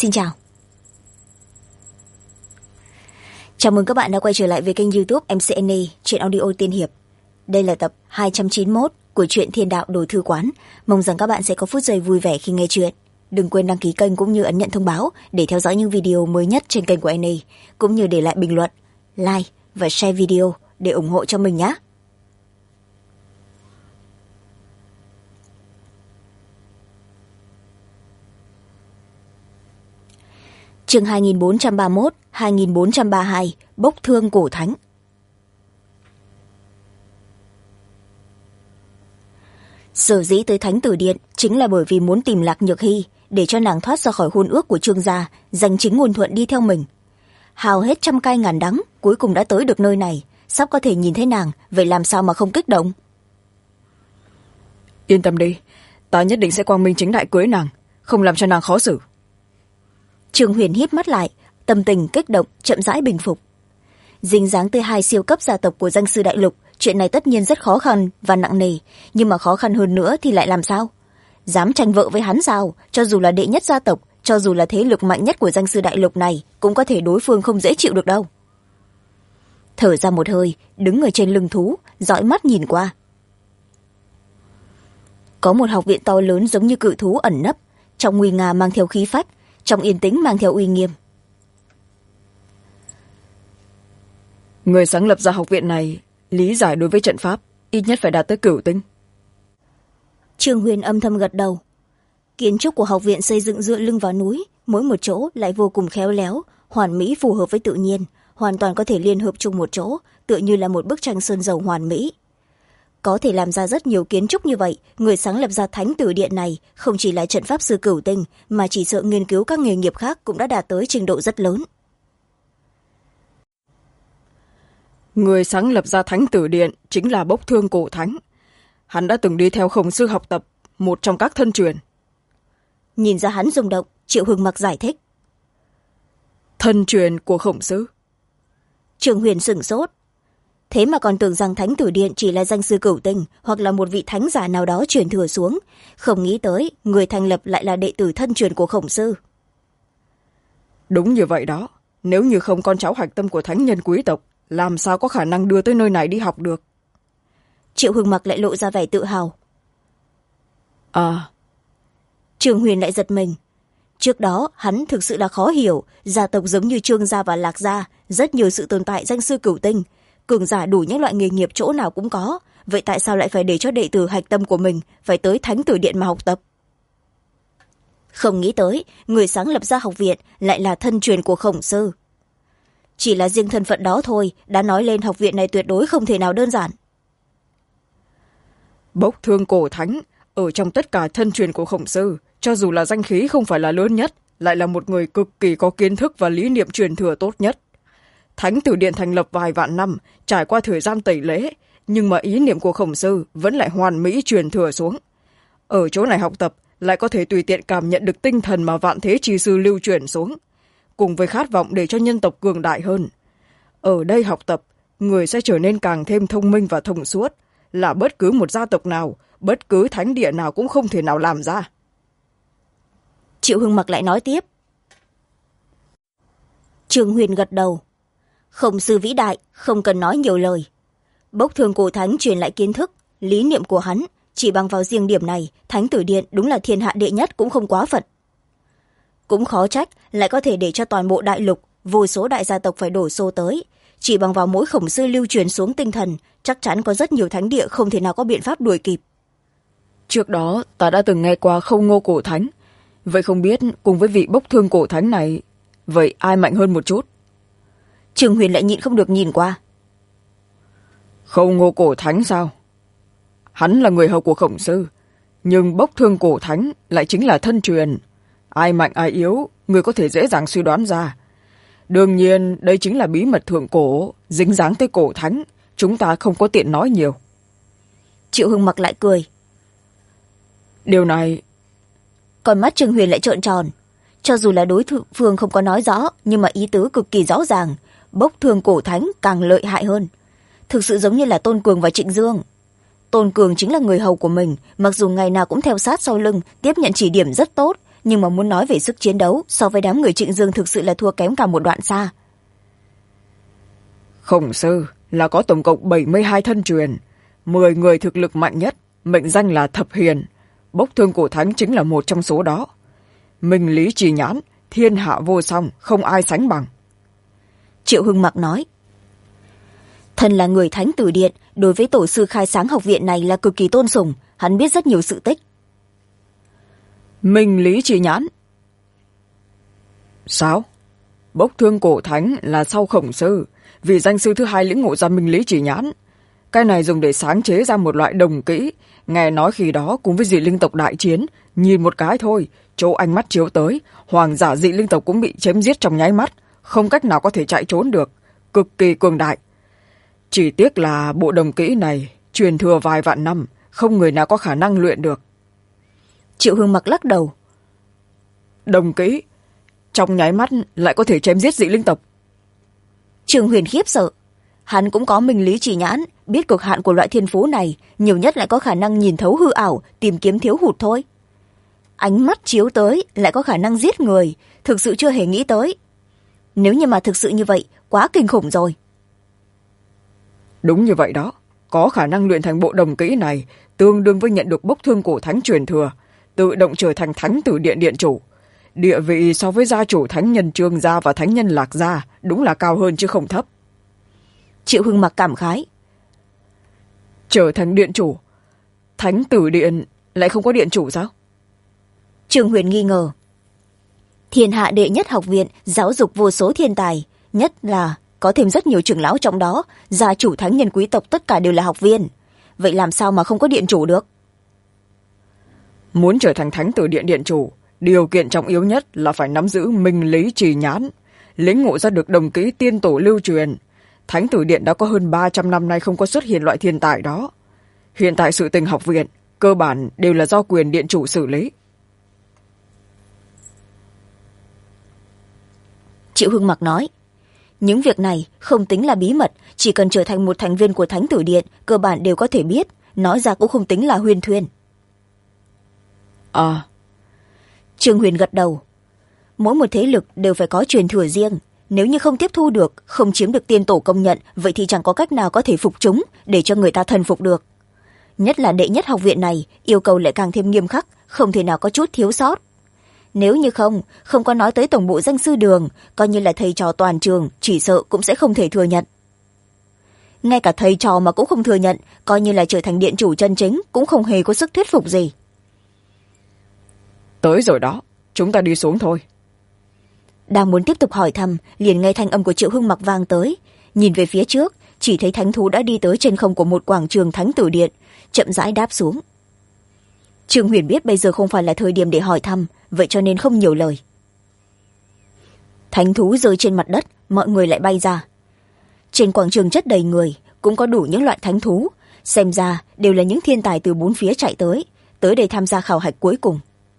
Xin chào. Chào mừng các bạn đã quay trở lại với kênh YouTube MCNA Truyện Audio Tiên Hiệp. Đây là tập 291 của truyện Thiên Đạo Đồ Thư Quán. Mong rằng các bạn sẽ có phút giây vui vẻ khi nghe chuyện. Đừng quên đăng ký kênh cũng như ấn nhận thông báo để theo dõi những video mới nhất trên kênh của NA, cũng như để lại bình luận, like và share video để ủng hộ cho mình nhé. Chương 2431, 2432, Bốc Thương Cổ Thánh. Sở dĩ tới Thánh Tử Điện chính là bởi vì muốn tìm Lạc Nhược Hy để cho nàng thoát ra khỏi hôn ước của Trương gia, giành chính ngôn thuận đi theo mình. Hào hết trăm cay ngàn đắng, cuối cùng đã tới được nơi này, sắp có thể nhìn thấy nàng, vậy làm sao mà không kích động? Yên tâm đi, ta nhất định sẽ quang minh chính đại cưới nàng, không làm cho nàng khó xử. Trương Huyền híp mắt lại, tâm tình kích động chậm rãi bình phục. Dính dáng tới hai siêu cấp gia tộc của danh sư đại lục, chuyện này tất nhiên rất khó khăn và nặng nề, nhưng mà khó khăn hơn nữa thì lại làm sao? Dám tranh vợ với hắn sao? Cho dù là đệ nhất gia tộc, cho dù là thế lực mạnh nhất của danh sư đại lục này, cũng có thể đối phương không dễ chịu được đâu. Thở ra một hơi, đứng ở trên lưng thú, dõi mắt nhìn qua. Có một học viện to lớn giống như cự thú ẩn nấp, trong nguy nga mang theo khí phách, trong yên tĩnh mang theo uy nghiêm. Người sáng lập ra học viện này lý giải đối với trận pháp ít nhất phải đạt tới cửu tinh. Trương Huyền âm thầm gật đầu. Kiến trúc của học viện xây dựng dựa lưng vào núi, mỗi một chỗ lại vô cùng khéo léo, hoàn mỹ phù hợp với tự nhiên, hoàn toàn có thể liên hợp chung một chỗ, tựa như là một bức tranh sơn dầu hoàn mỹ. Có thể làm ra rất nhiều kiến trúc như vậy, người sáng lập ra Thánh Tử Điện này không chỉ là trận pháp sư cửu tinh, mà chỉ sợ nghiên cứu các nghề nghiệp khác cũng đã đạt tới trình độ rất lớn. Người sáng lập ra Thánh Tử Điện chính là Bốc Thương Cổ Thánh. Hắn đã từng đi theo Khổng Sư học tập, một trong các thân truyền. Nhìn ra hắn rung động, Triệu Hưng Mặc giải thích. Thân truyền của Khổng Sư? Trương Huyền sửng sốt. Thế mà còn tưởng rằng Thánh Tử Điện chỉ là danh sư cửu tinh hoặc là một vị thánh giả nào đó truyền thừa xuống, không nghĩ tới người thành lập lại là đệ tử thân truyền của Khổng Sư. Đúng như vậy đó, nếu như không con cháu hạch tâm của thánh nhân quý tộc, làm sao có khả năng đưa tới nơi này đi học được? Triệu Hưng Mặc lại lộ ra vẻ tự hào. Trương Huyền lại giật mình. Trước đó hắn thực sự là khó hiểu, gia tộc giống như Trương gia và Lạc gia, rất nhiều sự tồn tại danh sư cửu tinh, cường giả đủ những loại nghề nghiệp chỗ nào cũng có, vậy tại sao lại phải để cho đệ tử hạch tâm của mình phải tới Thánh Tử Điện mà học tập? Không nghĩ tới người sáng lập ra học viện lại là thân truyền của Khổng Sư. Chỉ là riêng thân phận đó thôi đã nói lên học viện này tuyệt đối không thể nào đơn giản. Bốc Thương Cổ Thánh ở trong tất cả thân truyền của Khổng Sư, cho dù là danh khí không phải là lớn nhất, lại là một người cực kỳ có kiến thức và lý niệm truyền thừa tốt nhất. Thánh Tử Điện thành lập vài vạn năm, trải qua thời gian tẩy lễ, nhưng mà ý niệm của Khổng Sư vẫn lại hoàn mỹ truyền thừa xuống. Ở chỗ này học tập lại có thể tùy tiện cảm nhận được tinh thần mà vạn thế chi sư lưu truyền xuống, cùng với khát vọng để cho nhân tộc cường đại hơn. Ở đây học tập, người sẽ trở nên càng thêm thông minh và thông suốt, là bất cứ một gia tộc nào, bất cứ thánh địa nào cũng không thể nào làm ra. Triệu Hưng Mặc lại nói tiếp. Trương Huyền gật đầu. Khổng Sư vĩ đại, không cần nói nhiều lời. Bốc Thương Cổ Thánh truyền lại kiến thức, lý niệm của hắn, chỉ bằng vào riêng điểm này, Thánh Tử Điện đúng là thiên hạ đệ nhất cũng không quá phận. Cũng khó trách lại có thể để cho toàn bộ đại lục, vô số đại gia tộc phải đổ xô tới. Chỉ bằng vào mỗi Khổng Sư lưu truyền xuống tinh thần, chắc chắn có rất nhiều thánh địa không thể nào có biện pháp đuổi kịp. Trước đó ta đã từng nghe qua Không Ngô Cổ Thánh, vậy không biết cùng với vị Bốc Thương Cổ Thánh này, vậy ai mạnh hơn một chút? Trương Huyền lại nhịn không được nhìn qua. Không Ngô Cổ Thánh sao? Hắn là người hầu của Khổng Sư, nhưng Bốc Thương Cổ Thánh lại chính là thân truyền. Ai mạnh ai yếu, người có thể dễ dàng suy đoán ra. Đương nhiên, đây chính là bí mật thượng cổ, dính dáng tới Cổ Thánh, chúng ta không có tiện nói nhiều. Triệu Hưng Mặc lại cười. Điều này... Còn mắt Trương Huyền lại trợn tròn. Cho dù là đối phương không có nói rõ, nhưng mà ý tứ cực kỳ rõ ràng. Bốc Thương Cổ Thánh càng lợi hại hơn. Thực sự giống như là Tôn Cường và Trịnh Dương. Tôn Cường chính là người hầu của mình, mặc dù ngày nào cũng theo sát sau lưng, tiếp nhận chỉ điểm rất tốt, nhưng mà muốn nói về sức chiến đấu so với đám người Trịnh Dương thực sự là thua kém cả một đoạn xa. Khổng sư là có tổng cộng 72 thân truyền, 10 người thực lực mạnh nhất, mệnh danh là Thập Hiền. Bốc Thương Cổ Thánh chính là một trong số đó. Minh lý trì nhãn, thiên hạ vô song, không ai sánh bằng. Triệu Hưng Mặc nói. Thân là người Thánh Tử Điện, đối với tổ sư khai sáng học viện này là cực kỳ tôn sùng, hắn biết rất nhiều sự tích. Minh lý trì nhãn. Sao? Bốc Thương Cổ Thánh là sau Khổng sư, vì danh sư thứ hai lĩnh ngộ ra minh lý trì nhãn. Cái này dùng để sáng chế ra một loại đồng kỹ, nghe nói khi đó cùng với dị linh tộc đại chiến, nhìn một cái thôi, chỗ ánh mắt chiếu tới, hoàng giả dị linh tộc cũng bị chém giết trong nháy mắt, không cách nào có thể chạy trốn được, cực kỳ cường đại. Chỉ tiếc là bộ đồng kỹ này truyền thừa vài vạn năm, không người nào có khả năng luyện được. Triệu Hưng Mặc lắc đầu. Đồng kỹ trong nháy mắt lại có thể chém giết dị linh tộc. Trương Huyền khiếp sợ. Hắn cũng có minh lý chỉ nhãn, biết cực hạn của loại thiên phú này, nhiều nhất lại có khả năng nhìn thấu hư ảo, tìm kiếm thiếu hụt thôi. Ánh mắt chiếu tới lại có khả năng giết người, thực sự chưa hề nghĩ tới. Nếu như mà thực sự như vậy, quá kinh khủng rồi. Đúng như vậy đó, có khả năng luyện thành bộ đồng kỹ này, tương đương với nhận được Bốc Thương Cổ Thánh truyền thừa, tự động trở thành Thánh Tử Điện điện chủ. Địa vị so với gia chủ thánh nhân Trương gia và thánh nhân Lạc gia đúng là cao hơn chứ không thấp. Triệu Hưng Mặc cảm khái. Trở thành điện chủ, Thánh Tử Điện lại không có điện chủ sao? Trương Huyền nghi ngờ. Thiên hạ đệ nhất học viện giáo dục vô số thiên tài, nhất là có thêm rất nhiều trưởng lão trong đó, gia chủ thánh nhân quý tộc tất cả đều là học viên. Vậy làm sao mà không có điện chủ được? Muốn trở thành Thánh Tử Điện điện chủ, điều kiện trọng yếu nhất là phải nắm giữ minh lý trì nhãn, lĩnh ngộ ra được đồng kỹ tiên tổ lưu truyền. Thánh Tử Điện đã có hơn 300 năm nay không có xuất hiện loại thiên tài đó. Hiện tại sự tình học viện cơ bản đều là do quyền điện chủ xử lý. Triệu Hưng Mặc nói. Những việc này không tính là bí mật, chỉ cần trở thành một thành viên của Thánh Tử Điện, cơ bản đều có thể biết, nói ra cũng không tính là huyên thuyên. À. Trương Huyền gật đầu. Mỗi một thế lực đều phải có truyền thừa riêng, nếu như không tiếp thu được, không chiếm được tiên tổ công nhận, vậy thì chẳng có cách nào có thể phục chúng để cho người ta thần phục được. Nhất là đệ nhất học viện này, yêu cầu lại càng thêm nghiêm khắc, không thể nào có chút thiếu sót. Nếu như không có nói tới tổng bộ danh sư đường, coi như là thầy trò toàn trường, chỉ sợ cũng sẽ không thể thừa nhận. Ngay cả thầy trò mà cũng không thừa nhận, coi như là trở thành điện chủ chân chính, cũng không hề có sức thuyết phục gì. Tới rồi đó, chúng ta đi xuống thôi. Đang muốn tiếp tục hỏi thăm, liền nghe thanh âm của Triệu Hưng Mặc vang tới. Nhìn về phía trước, chỉ thấy thánh thú đã đi tới trên không của một quảng trường Thánh Tử Điện, chậm rãi đáp xuống. Trương Huyền biết bây giờ không phải là thời điểm để hỏi thăm, vậy cho nên không nhiều lời. Thánh thú rơi trên mặt đất, mọi người lại bay ra. Trên quảng trường chất đầy người, cũng có đủ những loại thánh thú, xem ra đều là những thiên tài từ bốn phía chạy tới đây tham gia khảo hạch cuối cùng.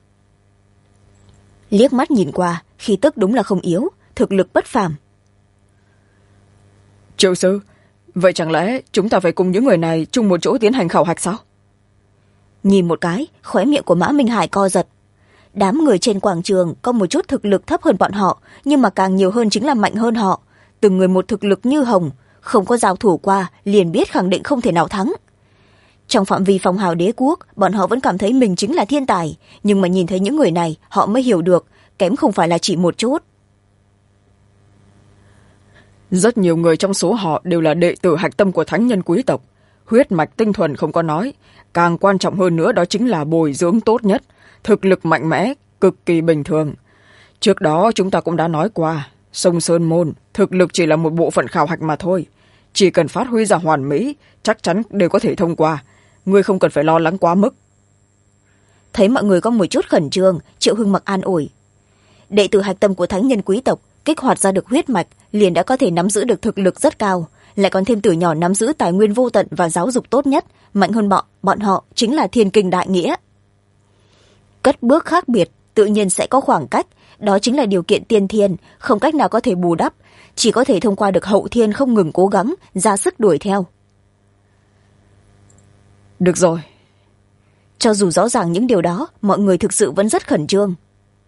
Liếc mắt nhìn qua, khí tức đúng là không yếu, thực lực bất phàm. Triệu sư, vậy chẳng lẽ chúng ta phải cùng những người này chung một chỗ tiến hành khảo hạch sao? Nhìn một cái, khóe miệng của Mã Minh Hải co giật. Đám người trên quảng trường có một chút thực lực thấp hơn bọn họ, nhưng mà càng nhiều hơn chính là mạnh hơn họ. Từng người một thực lực như hồng, không có giao thủ qua, liền biết khẳng định không thể nào thắng. Trong phạm vi phong hào đế quốc, bọn họ vẫn cảm thấy mình chính là thiên tài, nhưng mà nhìn thấy những người này, họ mới hiểu được, kém không phải là chỉ một chút. Rất nhiều người trong số họ đều là đệ tử hạch tâm của thánh nhân quý tộc. Huyết mạch tinh thuần không có nói, càng quan trọng hơn nữa đó chính là bồi dưỡng tốt nhất, thực lực mạnh mẽ, cực kỳ bình thường. Trước đó chúng ta cũng đã nói qua, Sông Sơn Môn, thực lực chỉ là một bộ phận khảo hạch mà thôi. Chỉ cần phát huy ra hoàn mỹ, chắc chắn đều có thể thông qua. Ngươi không cần phải lo lắng quá mức. Thấy mọi người có một chút khẩn trương, Triệu Hưng Mặc an ủi. Đệ tử hạch tâm của thánh nhân quý tộc, kích hoạt ra được huyết mạch, liền đã có thể nắm giữ được thực lực rất cao, lại còn thêm từ nhỏ nắm giữ tài nguyên vô tận và giáo dục tốt nhất, mạnh hơn bọn họ chính là thiên kinh đại nghĩa. Cất bước khác biệt, tự nhiên sẽ có khoảng cách, đó chính là điều kiện tiên thiên, không cách nào có thể bù đắp, chỉ có thể thông qua được hậu thiên không ngừng cố gắng, ra sức đuổi theo. Được rồi. Cho dù rõ ràng những điều đó, mọi người thực sự vẫn rất khẩn trương.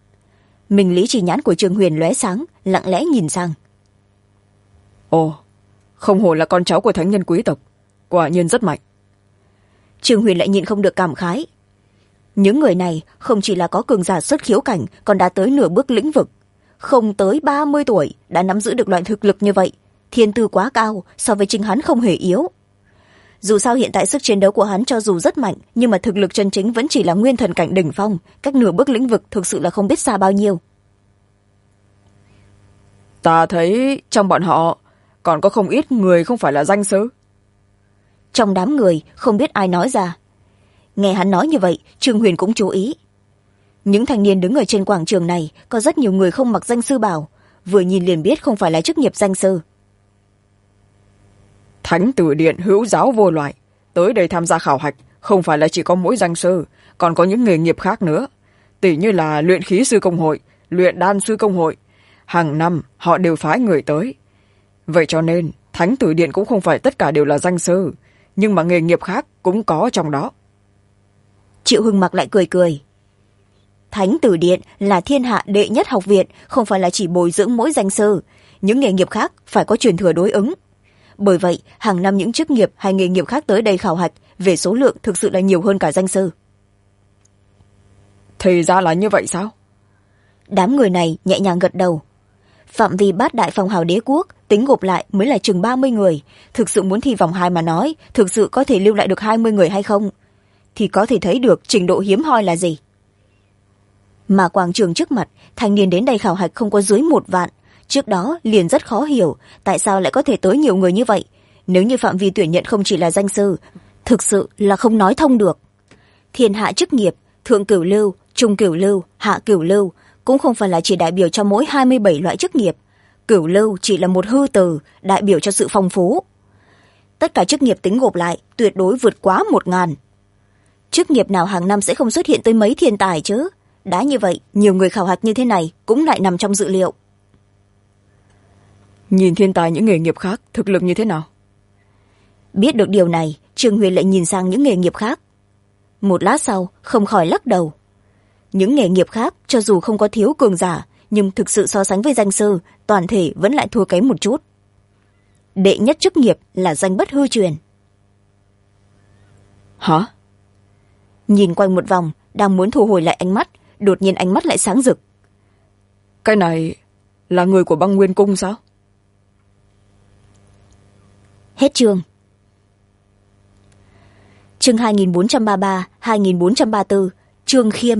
minh lý chỉ nhãn của Trương Huyền lóe sáng, lặng lẽ nhìn sang. Ồ, không hổ là con cháu của thánh nhân quý tộc, quả nhiên rất mạnh. Trương Huyền lại nhịn không được cảm khái. Những người này không chỉ là có cường giả xuất khiếu cảnh, còn đã tới nửa bước lĩnh vực. Không tới 30 tuổi đã nắm giữ được loại thực lực như vậy, thiên tư quá cao, so với chính hắn không hề yếu. Dù sao hiện tại sức chiến đấu của hắn cho dù rất mạnh, nhưng mà thực lực chân chính vẫn chỉ là nguyên thần cảnh đỉnh phong, cách nửa bước lĩnh vực thực sự là không biết xa bao nhiêu. Ta thấy trong bọn họ còn có không ít người không phải là danh sư. Trong đám người không biết ai nói ra. Nghe hắn nói như vậy, Trương Huyền cũng chú ý. Những thanh niên đứng ở trên quảng trường này có rất nhiều người không mặc danh sư bào, vừa nhìn liền biết không phải là chức nghiệp danh sư. Thánh tử điện hữu giáo vô loại, tới đây tham gia khảo hạch không phải là chỉ có mỗi danh sư, còn có những nghề nghiệp khác nữa, tỉ như là luyện khí sư công hội, luyện đan sư công hội. Hàng năm họ đều phái người tới. Vậy cho nên thánh tử điện cũng không phải tất cả đều là danh sư, nhưng mà nghề nghiệp khác cũng có trong đó. Triệu Hưng Mặc lại cười cười. Thánh tử điện là thiên hạ đệ nhất học viện, không phải là chỉ bồi dưỡng mỗi danh sư, những nghề nghiệp khác phải có truyền thừa đối ứng. Bởi vậy hàng năm những chức nghiệp hay nghề nghiệp khác tới đây khảo hạch, về số lượng thực sự là nhiều hơn cả danh sư. Thì ra là như vậy sao? Đám người này nhẹ nhàng gật đầu. Phạm vi bát đại phong hào đế quốc tính gộp lại mới là chừng 30 người, thực sự muốn thi vòng 2 mà nói, thực sự có thể lưu lại được 20 người hay không, thì có thể thấy được trình độ hiếm hoi là gì. Mà quảng trường trước mặt, thanh niên đến đây khảo hạch không có dưới 1 vạn, trước đó liền rất khó hiểu tại sao lại có thể tới nhiều người như vậy. Nếu như phạm vi tuyển nhận không chỉ là danh sư, thực sự là không nói thông được. Thiên hạ chức nghiệp, thượng cửu lưu, trung cửu lưu, hạ cửu lưu cũng không phải là chỉ đại biểu cho mỗi 27 loại chức nghiệp. Cửu lưu chỉ là một hư từ, đại biểu cho sự phong phú. Tất cả chức nghiệp tính gộp lại tuyệt đối vượt quá 1000. Chức nghiệp nào hàng năm sẽ không xuất hiện tới mấy thiên tài chứ? Đã như vậy, nhiều người khảo hạch như thế này cũng lại nằm trong dự liệu. Nhìn thiên tài những nghề nghiệp khác thực lực như thế nào? Biết được điều này, Trương Huyền lại nhìn sang những nghề nghiệp khác. Một lát sau không khỏi lắc đầu. Những nghề nghiệp khác cho dù không có thiếu cường giả, nhưng thực sự so sánh với danh sư, toàn thể vẫn lại thua kém một chút. Đệ nhất chức nghiệp là danh bất hư truyền. Hả? Nhìn quanh một vòng, đang muốn thu hồi lại ánh mắt, đột nhiên ánh mắt lại sáng rực. Cái này là người của Băng Nguyên Cung sao? Hết chương. Chương 2433, 2434, Trương Khiêm.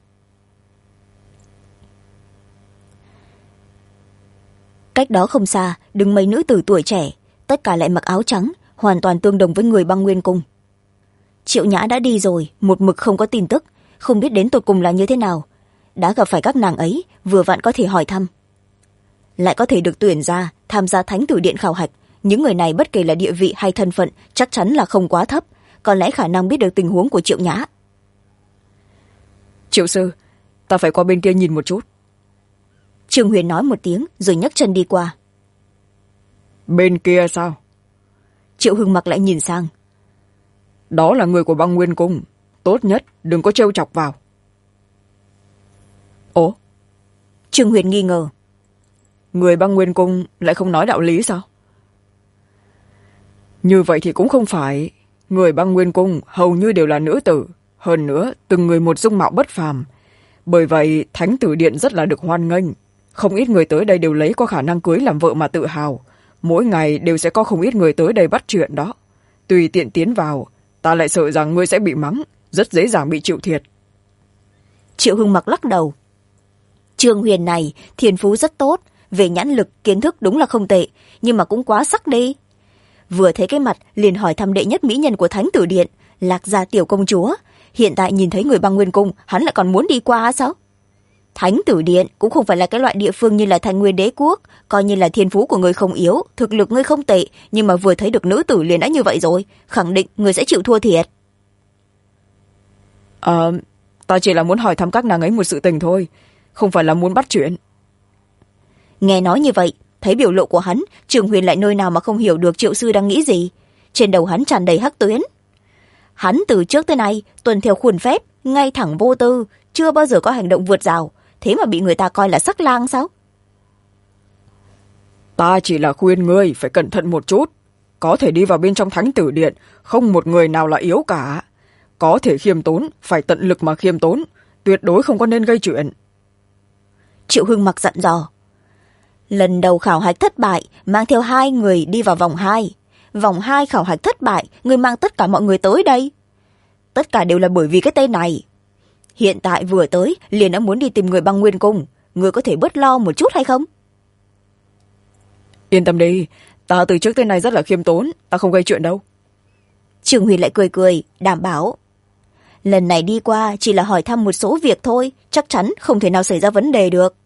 Cách đó không xa, đứng mấy nữ tử tuổi trẻ, tất cả lại mặc áo trắng, hoàn toàn tương đồng với người Băng Nguyên Cung. Triệu Nhã đã đi rồi, một mực không có tin tức, không biết đến tột cùng là như thế nào. Đã gặp phải các nàng ấy, vừa vặn có thể hỏi thăm. Lại có thể được tuyển ra, tham gia thánh tử điện khảo hạch. Những người này bất kể là địa vị hay thân phận, chắc chắn là không quá thấp, có lẽ khả năng biết được tình huống của Triệu Nhã. Triệu sư, ta phải qua bên kia nhìn một chút. Trương Huyền nói một tiếng rồi nhấc chân đi qua. Bên kia sao? Triệu Hưng Mặc lại nhìn sang. Đó là người của Băng Nguyên Cung, tốt nhất đừng có trêu chọc vào. Ồ? Trương Huyền nghi ngờ. Người Băng Nguyên Cung lại không nói đạo lý sao? Như vậy thì cũng không phải. Người Băng Nguyên Cung hầu như đều là nữ tử, hơn nữa từng người một dung mạo bất phàm. Bởi vậy thánh tử điện rất là được hoan nghênh. Không ít người tới đây đều lấy có khả năng cưới làm vợ mà tự hào. Mỗi ngày đều sẽ có không ít người tới đây bắt chuyện đó. Tùy tiện tiến vào, ta lại sợ rằng ngươi sẽ bị mắng, rất dễ dàng bị chịu thiệt. Triệu Hưng Mặc lắc đầu. Trương Huyền này thiên phú rất tốt, về nhãn lực kiến thức đúng là không tệ, nhưng mà cũng quá sắc đi. Vừa thấy cái mặt liền hỏi thăm đệ nhất mỹ nhân của thánh tử điện, Lạc Gia tiểu công chúa. Hiện tại nhìn thấy người Băng Nguyên Cung, hắn lại còn muốn đi qua sao? Thánh tử điện cũng không phải là cái loại địa phương như là Thanh Nguyên đế quốc, coi như là thiên phú của ngươi không yếu, thực lực ngươi không tệ, nhưng mà vừa thấy được nữ tử liền đã như vậy rồi, khẳng định ngươi sẽ chịu thua thiệt. Ta chỉ là muốn hỏi thăm các nàng ấy một sự tình thôi, không phải là muốn bắt chuyện. Nghe nói như vậy, thấy biểu lộ của hắn, Trường Huyền lại nơi nào mà không hiểu được Triệu sư đang nghĩ gì. Trên đầu hắn tràn đầy hắc tuyến. Hắn từ trước tới nay tuân theo khuôn phép, ngay thẳng vô tư, chưa bao giờ có hành động vượt rào, thế mà bị người ta coi là sắc lang sao? Ta chỉ là khuyên ngươi phải cẩn thận một chút. Có thể đi vào bên trong Thánh Tử Điện, không một người nào là yếu cả. Có thể khiêm tốn, phải tận lực mà khiêm tốn, tuyệt đối không có nên gây chuyện. Triệu Hưng Mặc dặn dò. Lần đầu khảo hạch thất bại, mang theo 2 người đi vào vòng 2. Vòng 2 khảo hạch thất bại, người mang tất cả mọi người tới đây. Tất cả đều là bởi vì cái tên này. Hiện tại vừa tới, liền đã muốn đi tìm người Băng Nguyên Cung. Người có thể bớt lo một chút hay không? Yên tâm đi, ta từ trước tới nay rất là khiêm tốn, ta không gây chuyện đâu. Trường Huyền lại cười cười, đảm bảo. Lần này đi qua chỉ là hỏi thăm một số việc thôi, chắc chắn không thể nào xảy ra vấn đề được.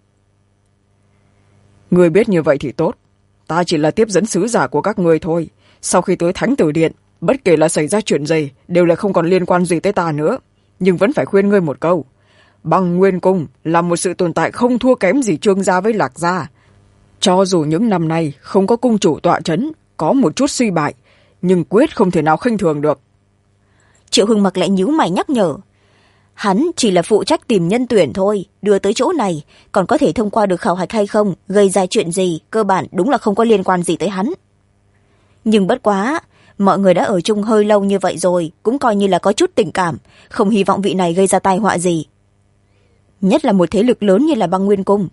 Người biết như vậy thì tốt. Ta chỉ là tiếp dẫn sứ giả của các người thôi. Sau khi tới Thánh Tử Điện, bất kể là xảy ra chuyện gì, đều là không còn liên quan gì tới ta nữa. Nhưng vẫn phải khuyên ngươi một câu. Băng Nguyên Cung là một sự tồn tại không thua kém gì Trương gia với Lạc gia. Cho dù những năm nay không có cung chủ tọa chấn, có một chút suy bại, nhưng quyết không thể nào khinh thường được. Triệu Hưng Mặc lại nhíu mày nhắc nhở. Hắn chỉ là phụ trách tìm nhân tuyển thôi, đưa tới chỗ này, còn có thể thông qua được khảo hạch hay không, gây ra chuyện gì, cơ bản đúng là không có liên quan gì tới hắn. Nhưng bất quá, mọi người đã ở chung hơi lâu như vậy rồi, cũng coi như là có chút tình cảm, không hy vọng vị này gây ra tai họa gì. Nhất là một thế lực lớn như là Băng Nguyên Cung.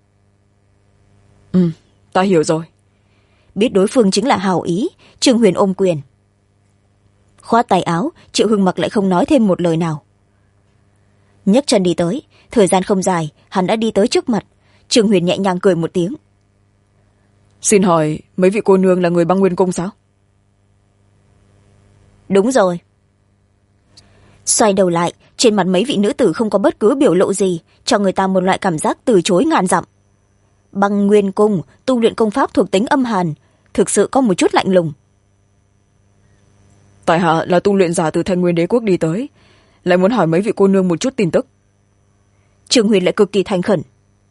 Ta hiểu rồi. Biết đối phương chính là hảo ý, Trương Huyền ôm quyền. Khoát tay áo, Triệu Hưng Mặc lại không nói thêm một lời nào. Nhấc chân đi tới, thời gian không dài, hắn đã đi tới trước mặt. Trương Huyền nhẹ nhàng cười một tiếng. Xin hỏi, mấy vị cô nương là người Băng Nguyên Cung sao? Đúng rồi. Xoay đầu lại, trên mặt mấy vị nữ tử không có bất cứ biểu lộ gì, cho người ta một loại cảm giác từ chối ngàn dặm. Băng Nguyên Cung tu luyện công pháp thuộc tính âm hàn, thực sự có một chút lạnh lùng. Tại hạ là tu luyện giả từ Thanh Nguyên Đế Quốc đi tới, lại muốn hỏi mấy vị cô nương một chút tin tức. Trương Huyền lại cực kỳ thành khẩn.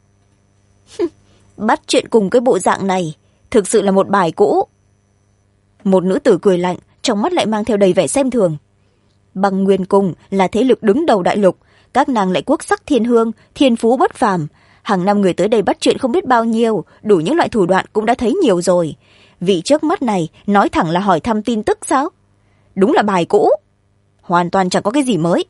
Bắt chuyện cùng cái bộ dạng này, thực sự là một bài cũ. Một nữ tử cười lạnh, trong mắt lại mang theo đầy vẻ xem thường. Băng Nguyên Cung là thế lực đứng đầu đại lục, các nàng lại quốc sắc thiên hương, thiên phú bất phàm. Hàng năm người tới đây bắt chuyện không biết bao nhiêu, đủ những loại thủ đoạn cũng đã thấy nhiều rồi. Vị trước mắt này nói thẳng là hỏi thăm tin tức sao? Đúng là bài cũ, hoàn toàn chẳng có cái gì mới.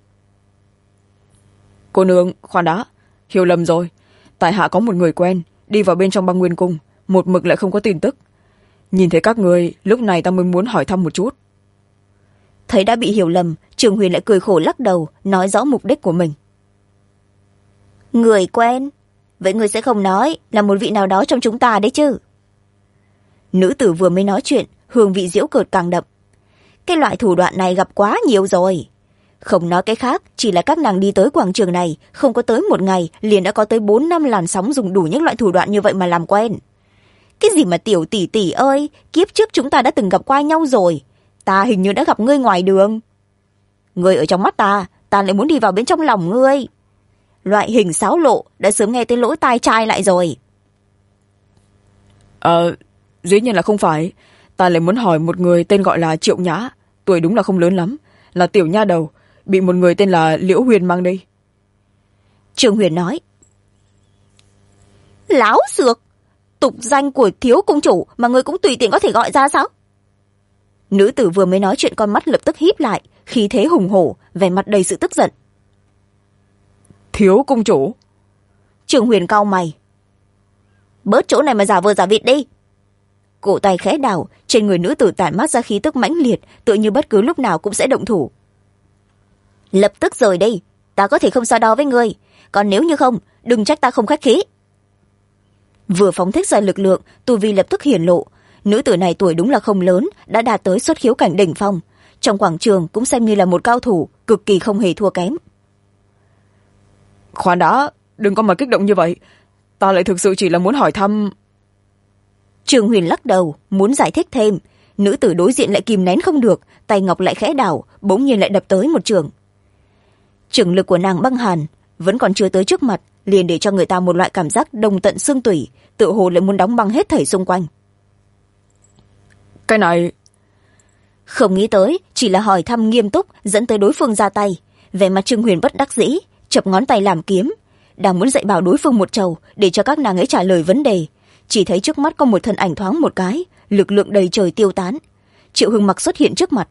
Cô nương, khoan đã, hiểu lầm rồi. Tại hạ có một người quen, đi vào bên trong Băng Nguyên Cung, một mực lại không có tin tức. Nhìn thấy các người, lúc này ta mới muốn hỏi thăm một chút. Thấy đã bị hiểu lầm, Trường Huyền lại cười khổ lắc đầu, nói rõ mục đích của mình. Người quen? Vậy người sẽ không nói là một vị nào đó trong chúng ta đấy chứ? Nữ tử vừa mới nói chuyện, hương vị giễu cợt càng đậm. Cái loại thủ đoạn này gặp quá nhiều rồi. Không nói cái khác, chỉ là các nàng đi tới quảng trường này, không có tới một ngày, liền đã có tới 4-5 làn sóng dùng đủ những loại thủ đoạn như vậy mà làm quen. Cái gì mà tiểu tỷ tỷ ơi, kiếp trước chúng ta đã từng gặp qua nhau rồi. Ta hình như đã gặp ngươi ngoài đường. Ngươi ở trong mắt ta, ta lại muốn đi vào bên trong lòng ngươi. Loại hình xáo lộ đã sớm nghe tới lỗ tai trai lại rồi. Dĩ nhiên là không phải. Ta lại muốn hỏi một người tên gọi là Triệu Nhã, tuổi đúng là không lớn lắm, là tiểu nha đầu, bị một người tên là Liễu Huyền mang đi. Trương Huyền nói. Láo xược, tục danh của thiếu cung chủ mà người cũng tùy tiện có thể gọi ra sao? Nữ tử vừa mới nói chuyện con mắt lập tức híp lại, khí thế hùng hổ, vẻ mặt đầy sự tức giận. Thiếu cung chủ? Trương Huyền cau mày. Bớt chỗ này mà giả vờ giả vịt đi. Cổ tay khẽ đảo, trên người nữ tử tản mát ra khí tức mãnh liệt, tựa như bất cứ lúc nào cũng sẽ động thủ. Lập tức rời đi, ta có thể không so đo với ngươi, còn nếu như không, đừng trách ta không khách khí. Vừa phóng thích ra lực lượng, tu vi lập tức hiển lộ. Nữ tử này tuổi đúng là không lớn, đã đạt tới xuất khiếu cảnh đỉnh phong, trong quảng trường cũng xem như là một cao thủ, cực kỳ không hề thua kém. Khoan đã, đừng có mà kích động như vậy, ta lại thực sự chỉ là muốn hỏi thăm. Trương Huyền lắc đầu, muốn giải thích thêm. Nữ tử đối diện lại kìm nén không được, tay ngọc lại khẽ đảo, bỗng nhiên lại đập tới một chưởng. Chưởng lực của nàng băng hàn, vẫn còn chưa tới trước mặt, liền để cho người ta một loại cảm giác đồng tận xương tủy, tự hồ lại muốn đóng băng hết thảy xung quanh. Cái này... Không nghĩ tới, chỉ là hỏi thăm nghiêm túc, dẫn tới đối phương ra tay. Vẻ mặt Trương Huyền bất đắc dĩ, chập ngón tay làm kiếm. đang muốn dạy bảo đối phương một trầu để cho các nàng ấy trả lời vấn đề, chỉ thấy trước mắt có một thân ảnh thoáng một cái, lực lượng đầy trời tiêu tán. Triệu Hưng Mặc xuất hiện trước mặt.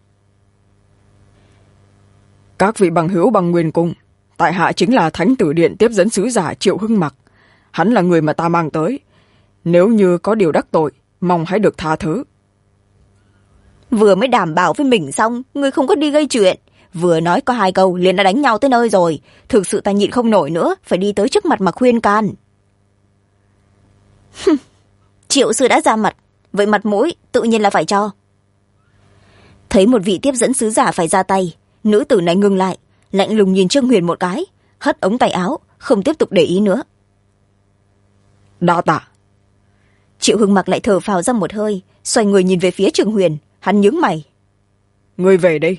Các vị bằng hữu Băng Nguyên Cung, tại hạ chính là Thánh Tử Điện tiếp dẫn sứ giả Triệu Hưng Mặc. Hắn là người mà ta mang tới. Nếu như có điều đắc tội, mong hãy được tha thứ. Vừa mới đảm bảo với mình xong, ngươi không có đi gây chuyện. Vừa nói có 2 câu liền đã đánh nhau tới nơi rồi. Thực sự ta nhịn không nổi nữa, phải đi tới trước mặt mà khuyên can. Triệu sư đã ra mặt, vậy mặt mũi tự nhiên là phải cho. Thấy một vị tiếp dẫn sứ giả phải ra tay, nữ tử này ngừng lại, lạnh lùng nhìn Trương Huyền một cái, hất ống tay áo, không tiếp tục để ý nữa. Đa tạ. Triệu Hưng Mặc lại thở phào ra một hơi, xoay người nhìn về phía Trương Huyền, hắn nhướng mày. Ngươi về đây.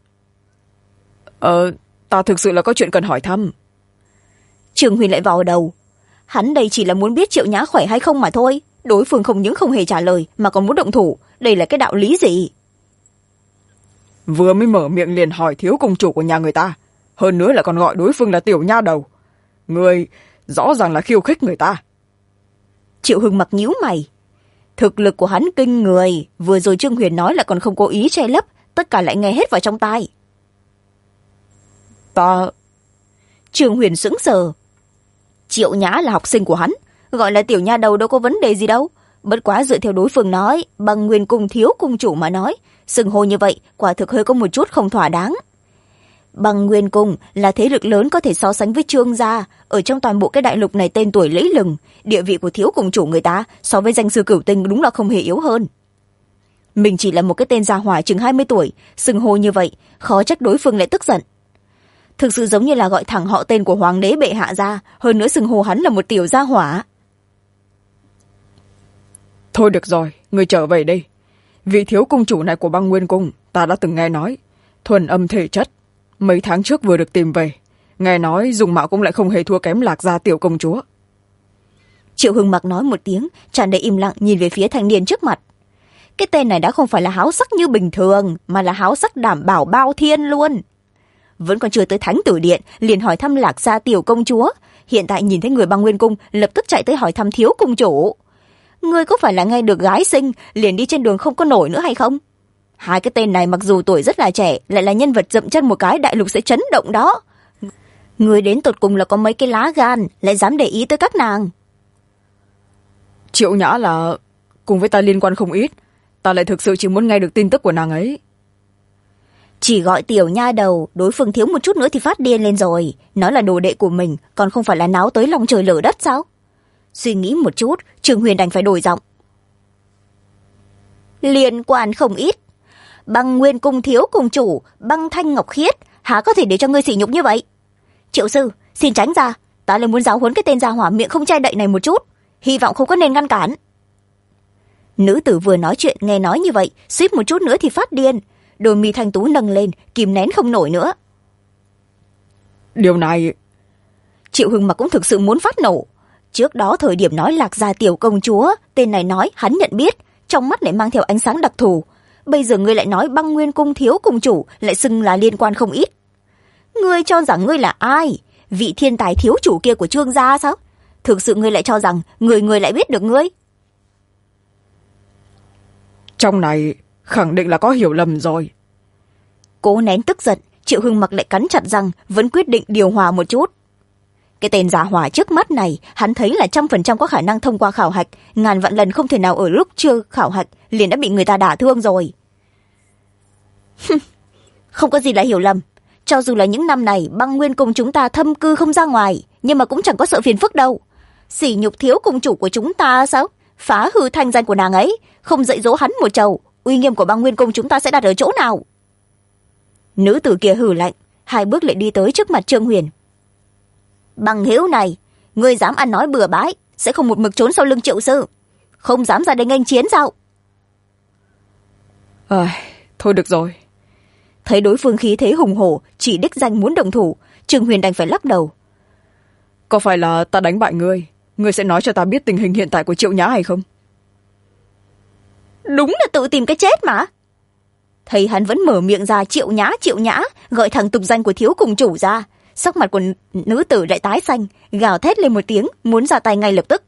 Ta thực sự là có chuyện cần hỏi thăm. Trương Huyền lại vào đầu. Hắn đây chỉ là muốn biết Triệu Nhã khỏe hay không mà thôi. Đối phương không những không hề trả lời mà còn muốn động thủ. Đây là cái đạo lý gì? Vừa mới mở miệng liền hỏi thiếu công chủ của nhà người ta. Hơn nữa là còn gọi đối phương là tiểu nha đầu. Ngươi rõ ràng là khiêu khích người ta. Triệu Hưng Mặc nhíu mày. Thực lực của hắn kinh người. Vừa rồi Trương Huyền nói là còn không cố ý che lấp. Tất cả lại nghe hết vào trong tai. Trương Huyền sững sờ. Triệu Nhã là học sinh của hắn, gọi là tiểu nha đầu đâu có vấn đề gì đâu. Bất quá dựa theo đối phương nói, Băng Nguyên Cung thiếu cung chủ mà nói, xưng hô như vậy quả thực hơi có một chút không thỏa đáng. Băng Nguyên Cung là thế lực lớn có thể so sánh với Trương gia, ở trong toàn bộ cái đại lục này tên tuổi lẫy lừng, địa vị của thiếu cung chủ người ta so với danh sư Cửu Tinh đúng là không hề yếu hơn. Mình chỉ là một cái tên gia hỏa chừng 20 tuổi, xưng hô như vậy, khó trách đối phương lại tức giận. Thực sự giống như là gọi thẳng họ tên của hoàng đế bệ hạ ra, hơn nữa xưng hô hắn là một tiểu gia hỏa. Thôi được rồi, người trở về đây. Vị thiếu cung chủ này của Băng Nguyên Cung, ta đã từng nghe nói, thuần âm thể chất. Mấy tháng trước vừa được tìm về, nghe nói dùng mạo cũng lại không hề thua kém Lạc gia tiểu công chúa. Triệu Hưng Mặc nói một tiếng, tràn đầy im lặng nhìn về phía thanh niên trước mặt. Cái tên này đã không phải là háo sắc như bình thường, mà là háo sắc đảm bảo bao thiên luôn. Vẫn còn chưa tới Thánh Tử Điện liền hỏi thăm Lạc gia tiểu công chúa, hiện tại nhìn thấy người Băng Nguyên Cung lập tức chạy tới hỏi thăm thiếu cung chủ. Ngươi có phải là nghe được gái sinh liền đi trên đường không có nổi nữa hay không? 2 cái tên này mặc dù tuổi rất là trẻ, lại là nhân vật dậm chân một cái đại lục sẽ chấn động đó. Ngươi đến tột cùng là có mấy cái lá gan lại dám để ý tới các nàng? Triệu Nhã là cùng với ta liên quan không ít, ta lại thực sự chỉ muốn nghe được tin tức của nàng ấy. Chỉ gọi tiểu nha đầu, đối phương thiếu một chút nữa thì phát điên lên rồi. Nói là đồ đệ của mình, còn không phải là náo tới lòng trời lở đất sao? Suy nghĩ một chút, Trương Huyền đành phải đổi giọng. Liên quan không ít. Băng Nguyên Cung thiếu cung chủ, Băng Thanh Ngọc Khiết, há có thể để cho ngươi sỉ nhục như vậy? Triệu sư, xin tránh ra, ta lại muốn giáo huấn cái tên gia hỏa miệng không che đậy này một chút. Hy vọng không có nên ngăn cản. Nữ tử vừa nói chuyện nghe nói như vậy, suýt một chút nữa thì phát điên. Đôi mi thanh tú nâng lên, kìm nén không nổi nữa. Điều này... Triệu Hưng Mặc cũng thực sự muốn phát nổ. Trước đó thời điểm nói Lạc gia tiểu công chúa, tên này nói hắn nhận biết, trong mắt lại mang theo ánh sáng đặc thù. Bây giờ ngươi lại nói Băng Nguyên Cung thiếu cung chủ, lại xưng là liên quan không ít. Ngươi cho rằng ngươi là ai? Vị thiên tài thiếu chủ kia của Trương gia sao? Thực sự ngươi lại cho rằng người lại biết được ngươi? Trong này khẳng định là có hiểu lầm rồi. Cố nén tức giận, Triệu Hưng Mặc lại cắn chặt răng, vẫn quyết định điều hòa một chút. Cái tên giả hỏa trước mắt này, hắn thấy là 100% có khả năng thông qua khảo hạch, ngàn vạn lần không thể nào ở lúc chưa khảo hạch liền đã bị người ta đả thương rồi. Không có gì là hiểu lầm. Cho dù là những năm này Băng Nguyên Cung chúng ta thâm cư không ra ngoài, nhưng mà cũng chẳng có sợ phiền phức đâu. Sỉ nhục thiếu cung chủ của chúng ta sao? Phá hư thanh danh của nàng ấy, không dạy dỗ hắn một trầu, uy nghiêm của Băng Nguyên Cung chúng ta sẽ đặt ở chỗ nào? Nữ tử kia hừ lạnh, 2 bước lại đi tới trước mặt Trương Huyền. Bằng hữu này, ngươi dám ăn nói bừa bãi, sẽ không một mực trốn sau lưng Triệu sư, không dám ra đây nghênh chiến sao? Thôi được rồi. Thấy đối phương khí thế hùng hổ, chỉ đích danh muốn động thủ, Trương Huyền đành phải lắc đầu. Có phải là ta đánh bại ngươi, ngươi sẽ nói cho ta biết tình hình hiện tại của Triệu Nhã hay không? Đúng là tự tìm cái chết mà. Thấy hắn vẫn mở miệng ra Triệu Nhã, gọi thẳng tục danh của thiếu cùng chủ ra, sắc mặt của nữ tử lại tái xanh, gào thét lên một tiếng, muốn ra tay ngay lập tức.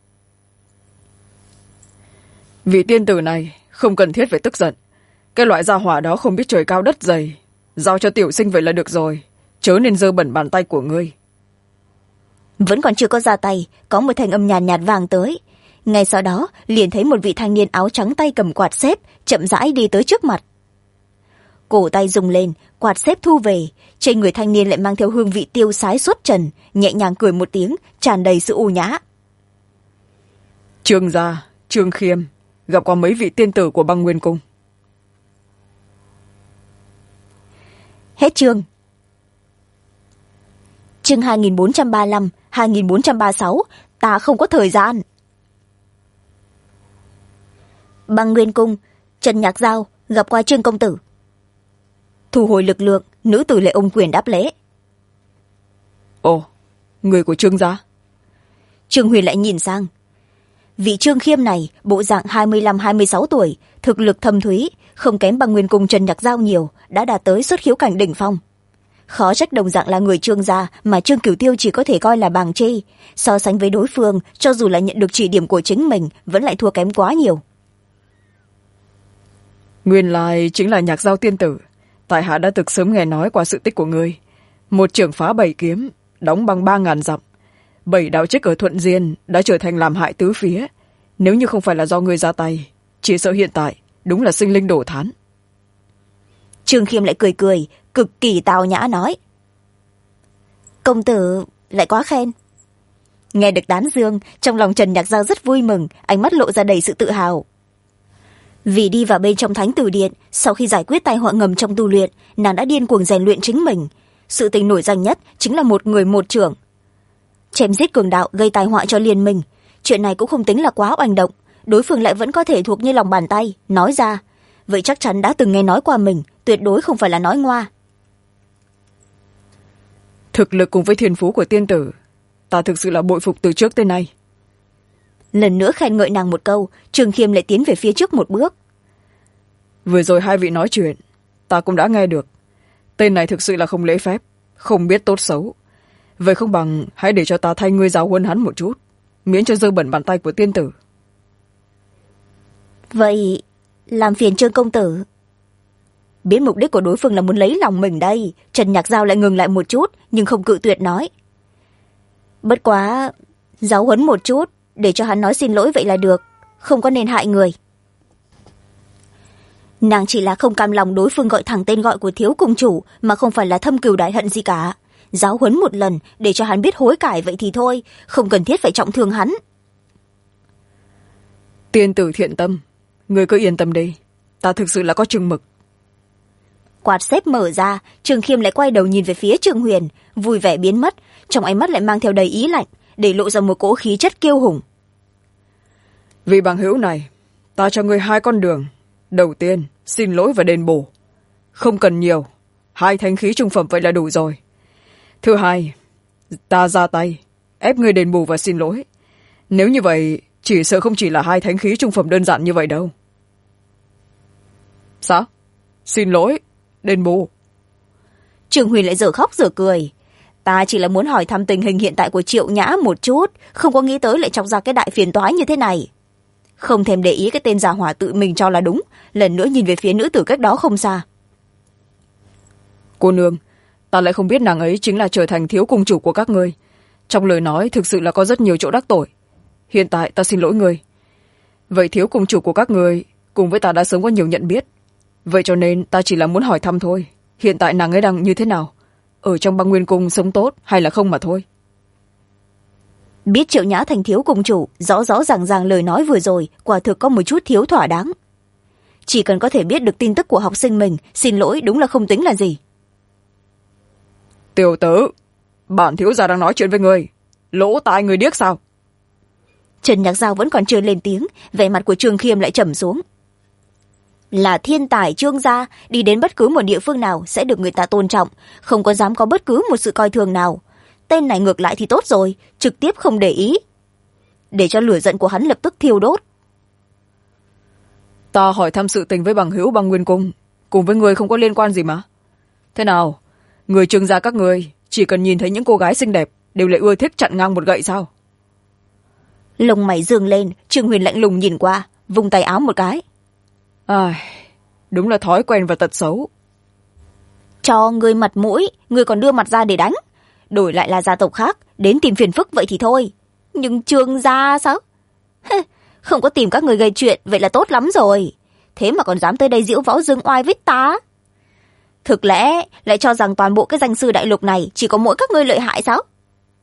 Vị tiên tử này không cần thiết phải tức giận. Cái loại gia hỏa đó không biết trời cao đất dày. Giao cho tiểu sinh vậy là được rồi, chớ nên dơ bẩn bàn tay của ngươi. Vẫn còn chưa có ra tay, có một thanh âm nhàn nhạt vang tới. Ngay sau đó liền thấy một vị thanh niên áo trắng tay cầm quạt xếp chậm rãi đi tới trước mặt. Cổ tay rung lên, quạt xếp thu về, trên người thanh niên lại mang theo hương vị tiêu sái xuất trần, nhẹ nhàng cười một tiếng, tràn đầy sự u nhã. Trương gia, Trương Khiêm, gặp qua mấy vị tiên tử của Băng Nguyên Cung. Hết chương. Chương 2435, 2436, ta không có thời gian. Băng Nguyên Cung, Trần Nhạc Giao gặp qua Trương công tử. Thu hồi lực lượng, nữ tử lại ôm quyền đáp lễ. Ồ, người của Trương gia. Trương Huyền lại nhìn sang. Vị Trương Khiêm này bộ dạng 25-26 tuổi, thực lực thâm thúy, không kém Băng Nguyên Cung Trần Nhạc Giao nhiều, đã đạt tới xuất khiếu cảnh đỉnh phong. Khó trách đồng dạng là người Trương gia mà Trương Cửu Tiêu chỉ có thể coi là bàng chi. So sánh với đối phương, cho dù là nhận được chỉ điểm của chính mình, vẫn lại thua kém quá nhiều. Nguyên lai chính là Nhạc Giao tiên tử. Tại hạ đã thực sớm nghe nói qua sự tích của ngươi. Một trưởng phá 7 kiếm, đóng băng 3.000 dặm. 7 đạo trích ở Thuận Diên đã trở thành làm hại tứ phía. Nếu như không phải là do ngươi ra tay, chỉ sợ hiện tại đúng là sinh linh đổ thán. Trương Khiêm lại cười cười, cực kỳ tào nhã nói. Công tử lại quá khen. Nghe được tán dương, trong lòng Trần Nhạc Giao rất vui mừng, ánh mắt lộ ra đầy sự tự hào. Vì đi vào bên trong Thánh Tử Điện, sau khi giải quyết tai họa ngầm trong tu luyện, nàng đã điên cuồng rèn luyện chính mình. Sự tình nổi danh nhất chính là một người một trưởng. Chém giết cường đạo gây tai họa cho liên minh. Chuyện này cũng không tính là quá oanh động, đối phương lại vẫn có thể thuộc như lòng bàn tay, nói ra. Vậy chắc chắn đã từng nghe nói qua mình, tuyệt đối không phải là nói ngoa. Thực lực cùng với thiên phú của tiên tử, ta thực sự là bội phục từ trước tới nay. Lần nữa khen ngợi nàng một câu, Trương Khiêm lại tiến về phía trước một bước. Vừa rồi hai vị nói chuyện, ta cũng đã nghe được. Tên này thực sự là không lễ phép, không biết tốt xấu. Vậy không bằng hãy để cho ta thay ngươi giáo huấn hắn một chút, miễn cho dơ bẩn bàn tay của tiên tử. Vậy làm phiền Trương công tử. Biết mục đích của đối phương là muốn lấy lòng mình đây, Trần Nhạc Giao lại ngừng lại một chút, nhưng không cự tuyệt nói. Bất quá, giáo huấn một chút, để cho hắn nói xin lỗi vậy là được, không có nên hại người. Nàng chỉ là không cam lòng đối phương gọi thẳng tên gọi của thiếu cung chủ, mà không phải là thâm cừu đại hận gì cả. Giáo huấn một lần, để cho hắn biết hối cải vậy thì thôi, không cần thiết phải trọng thương hắn. Tiên tử thiện tâm, người cứ yên tâm đi, ta thực sự là có chừng mực. Quạt xếp mở ra, Trương Khiêm lại quay đầu nhìn về phía Trương Huyền, vui vẻ biến mất, trong ánh mắt lại mang theo đầy ý lạnh, để lộ ra một cỗ khí chất kiêu hùng. Vì bằng hữu này, ta cho ngươi 2 con đường. Đầu tiên, xin lỗi và đền bù. Không cần nhiều, 2 thánh khí trung phẩm vậy là đủ rồi. Thứ hai, ta ra tay, ép ngươi đền bù và xin lỗi. Nếu như vậy, chỉ sợ không chỉ là 2 thánh khí trung phẩm đơn giản như vậy đâu. Sao? Xin lỗi, đền bù. Trương Huyền lại dở khóc dở cười. Ta chỉ là muốn hỏi thăm tình hình hiện tại của Triệu Nhã một chút, không có nghĩ tới lại chọc ra cái đại phiền toái như thế này. Không thèm để ý cái tên già hỏa tự mình cho là đúng, lần nữa nhìn về phía nữ tử cách đó không xa. Cô nương, ta lại không biết nàng ấy chính là trở thành thiếu cung chủ của các ngươi. Trong lời nói thực sự là có rất nhiều chỗ đắc tội. Hiện tại ta xin lỗi ngươi. Vậy thiếu cung chủ của các ngươi cùng với ta đã sớm có nhiều nhận biết. Vậy cho nên ta chỉ là muốn hỏi thăm thôi. Hiện tại nàng ấy đang như thế nào? Ở trong Băng Nguyên Cung sống tốt hay là không mà thôi? Biết Triệu Nhã thành thiếu cung chủ, rõ rõ ràng ràng lời nói vừa rồi quả thực có một chút thiếu thỏa đáng. Chỉ cần có thể biết được tin tức của học sinh mình, xin lỗi đúng là không tính là gì. Tiểu tử, bản thiếu gia đang nói chuyện với người, lỗ tai người điếc sao? Trần Nhạc Giao vẫn còn chưa lên tiếng, vẻ mặt của Trương Khiêm lại trầm xuống. Là thiên tài Trương gia, đi đến bất cứ một địa phương nào sẽ được người ta tôn trọng, không có dám có bất cứ một sự coi thường nào. Tên này ngược lại thì tốt rồi, trực tiếp không để ý, để cho lửa giận của hắn lập tức thiêu đốt. Ta hỏi thăm sự tình với bằng hữu Băng Nguyên Cung, cùng với người không có liên quan gì mà. Thế nào, người Trương gia các người chỉ cần nhìn thấy những cô gái xinh đẹp đều lại ưa thích chặn ngang một gậy sao? Lông mày dương lên, Trương Huyền lạnh lùng nhìn qua, vung tay áo một cái. Đúng là thói quen và tật xấu. Cho ngươi mặt mũi, ngươi còn đưa mặt ra để đánh. Đổi lại là gia tộc khác đến tìm phiền phức vậy thì thôi, nhưng Trương gia sao? Không có tìm các người gây chuyện vậy là tốt lắm rồi, thế mà còn dám tới đây diễu võ dương oai với ta. Thực lẽ lại cho rằng toàn bộ cái danh sư đại lục này chỉ có mỗi các ngươi lợi hại sao?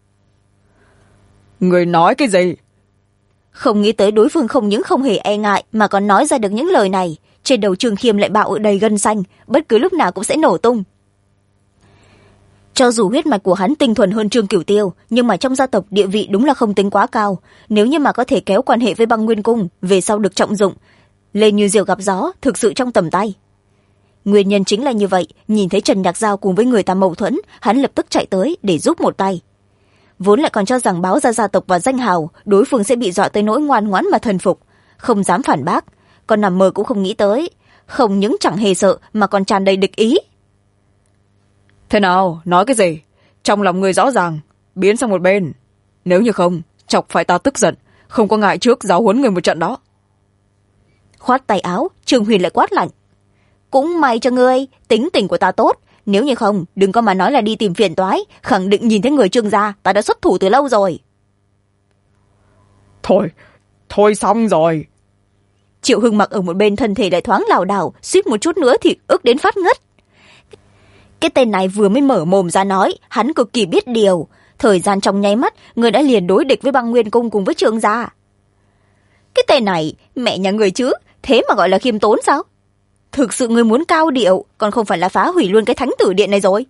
Người nói cái gì? Không nghĩ tới đối phương không những không hề e ngại mà còn nói ra được những lời này. Trên đầu Trương Khiêm lại bạo đầy gân xanh, bất cứ lúc nào cũng sẽ nổ tung. Cho dù huyết mạch của hắn tinh thuần hơn Trương Cửu Tiêu, nhưng mà trong gia tộc địa vị đúng là không tính quá cao. Nếu như mà có thể kéo quan hệ với Băng Nguyên Cung, về sau được trọng dụng, lên như diều gặp gió, thực sự trong tầm tay. Nguyên nhân chính là như vậy, nhìn thấy Trần Nhạc Giao cùng với người ta mâu thuẫn, hắn lập tức chạy tới để giúp một tay. Vốn lại còn cho rằng báo ra gia tộc và danh hào, đối phương sẽ bị dọa tới nỗi ngoan ngoãn mà thần phục, không dám phản bác, còn nằm mơ cũng không nghĩ tới, không những chẳng hề sợ mà còn tràn đầy địch ý. Thế nào, nói cái gì? Trong lòng người rõ ràng, biến sang một bên. Nếu như không, chọc phải ta tức giận, không có ngại trước giáo huấn người một trận đó. Khoát tay áo, Trương Huyền lại quát lạnh. Cũng may cho ngươi, tính tình của ta tốt. Nếu như không, đừng có mà nói là đi tìm phiền toái, khẳng định nhìn thấy người Trương gia, ta đã xuất thủ từ lâu rồi. Thôi xong rồi. Triệu Hưng Mặc ở một bên thân thể lại thoáng lảo đảo, suýt một chút nữa thì ức đến phát ngất. Cái tên này vừa mới mở mồm ra nói, hắn cực kỳ biết điều. Thời gian trong nháy mắt, người đã liền đối địch với Băng Nguyên Cung cùng với Trương gia. Cái tên này, mẹ nhà người chứ, thế mà gọi là khiêm tốn sao? Thực sự người muốn cao điệu, còn không phải là phá hủy luôn cái Thánh Tử Điện này rồi.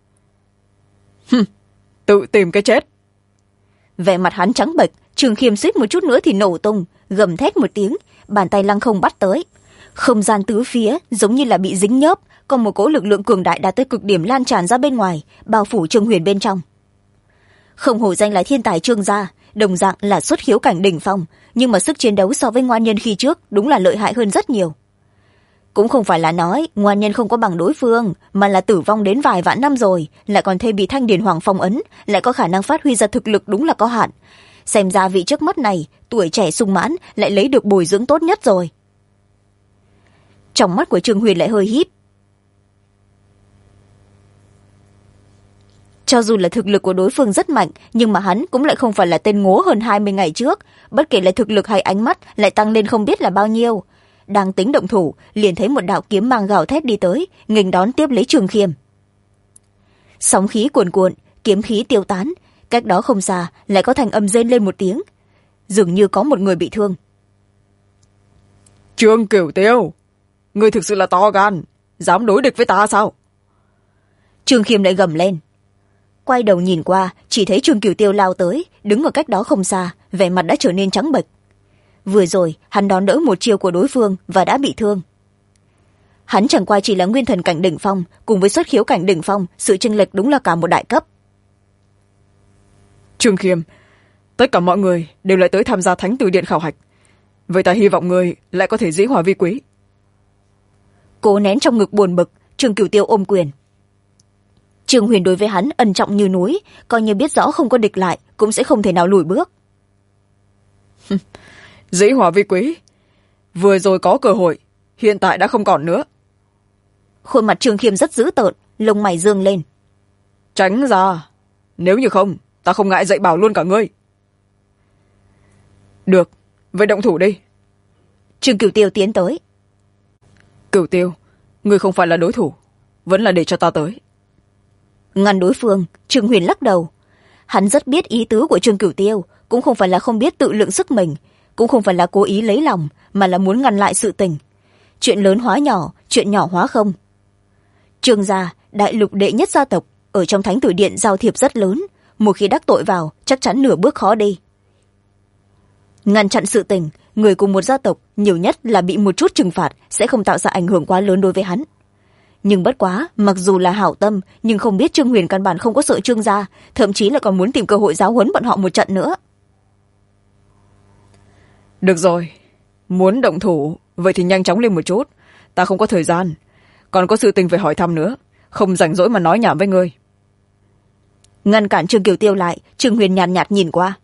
Tự tìm cái chết. Vẻ mặt hắn trắng bệch, Trương Khiêm suýt một chút nữa thì nổ tung, gầm thét một tiếng, bàn tay lăng không bắt tới. Không gian tứ phía giống như là bị dính nhớp, còn một cỗ lực lượng cường đại đạt tới cực điểm lan tràn ra bên ngoài, bao phủ Trương Huyền bên trong. Không hổ danh là thiên tài Trương gia, đồng dạng là xuất khiếu cảnh đỉnh phong, nhưng mà sức chiến đấu so với ngoan nhân khi trước đúng là lợi hại hơn rất nhiều. Cũng không phải là nói ngoan nhân không có bằng đối phương, mà là tử vong đến vài vạn năm rồi, lại còn thêm bị Thanh Điền Hoàng phong ấn, lại có khả năng phát huy ra thực lực đúng là có hạn. Xem ra vị trước mắt này, tuổi trẻ sung mãn, lại lấy được bồi dưỡng tốt nhất rồi. Trong mắt của Trương Huyền lại hơi híp. Cho dù là thực lực của đối phương rất mạnh, nhưng mà hắn cũng lại không phải là tên ngố hơn 20 ngày trước, bất kể là thực lực hay ánh mắt lại tăng lên không biết là bao nhiêu. Đang tính động thủ, liền thấy một đạo kiếm mang gào thét đi tới, nghênh đón tiếp lấy Trương Khiêm. Sóng khí cuồn cuộn, kiếm khí tiêu tán, cách đó không xa lại có thanh âm rên lên một tiếng, dường như có một người bị thương. Trương Cửu Tiêu, ngươi thực sự là to gan, dám đối địch với ta sao? Trương Khiêm lại gầm lên. Quay đầu nhìn qua, chỉ thấy Trương Cửu Tiêu lao tới, đứng ở cách đó không xa, vẻ mặt đã trở nên trắng bệch. Vừa rồi hắn đón đỡ một chiêu của đối phương và đã bị thương. Hắn chẳng qua chỉ là nguyên thần cảnh đỉnh phong, cùng với xuất khiếu cảnh đỉnh phong, sự chênh lệch đúng là cả một đại cấp. Trương Khiêm, tất cả mọi người đều lại tới tham gia Thánh Tử Điện khảo hạch, vậy ta hy vọng người lại có thể dĩ hòa vi quý. Cố nén trong ngực buồn bực, Trương Cửu Tiêu ôm quyền. Trương Huyền đối với hắn ân trọng như núi, coi như biết rõ không có địch lại cũng sẽ không thể nào lùi bước. Dĩ hòa vi quý, vừa rồi có cơ hội, hiện tại đã không còn nữa. Khuôn mặt Trương Khiêm rất dữ tợn, lông mày dương lên. Tránh ra, nếu như không ta không ngại dạy bảo luôn cả ngươi. Được, vậy động thủ đi. Trương Cửu Tiêu tiến tới. Cửu Tiêu, ngươi không phải là đối thủ, vẫn là để cho ta tới. Ngăn đối phương, Trương Huyền lắc đầu. Hắn rất biết ý tứ của Trương Cửu Tiêu, cũng không phải là không biết tự lượng sức mình, cũng không phải là cố ý lấy lòng, mà là muốn ngăn lại sự tình. Chuyện lớn hóa nhỏ, chuyện nhỏ hóa không. Trương gia, đại lục đệ nhất gia tộc, ở trong Thánh Tử Điện giao thiệp rất lớn, một khi đắc tội vào, chắc chắn nửa bước khó đi. Ngăn chặn sự tình, người cùng một gia tộc nhiều nhất là bị một chút trừng phạt, sẽ không tạo ra ảnh hưởng quá lớn đối với hắn. Nhưng bất quá, mặc dù là hảo tâm, nhưng không biết Trương Huyền căn bản không có sợ Trương gia, thậm chí là còn muốn tìm cơ hội giáo huấn bọn họ một trận nữa. Được rồi, muốn động thủ, vậy thì nhanh chóng lên một chút, ta không có thời gian, còn có sự tình phải hỏi thăm nữa, không rảnh rỗi mà nói nhảm với ngươi. ngăn cản Trương Kiều Tiêu lại. Trương Huyền nhàn nhạt nhìn qua.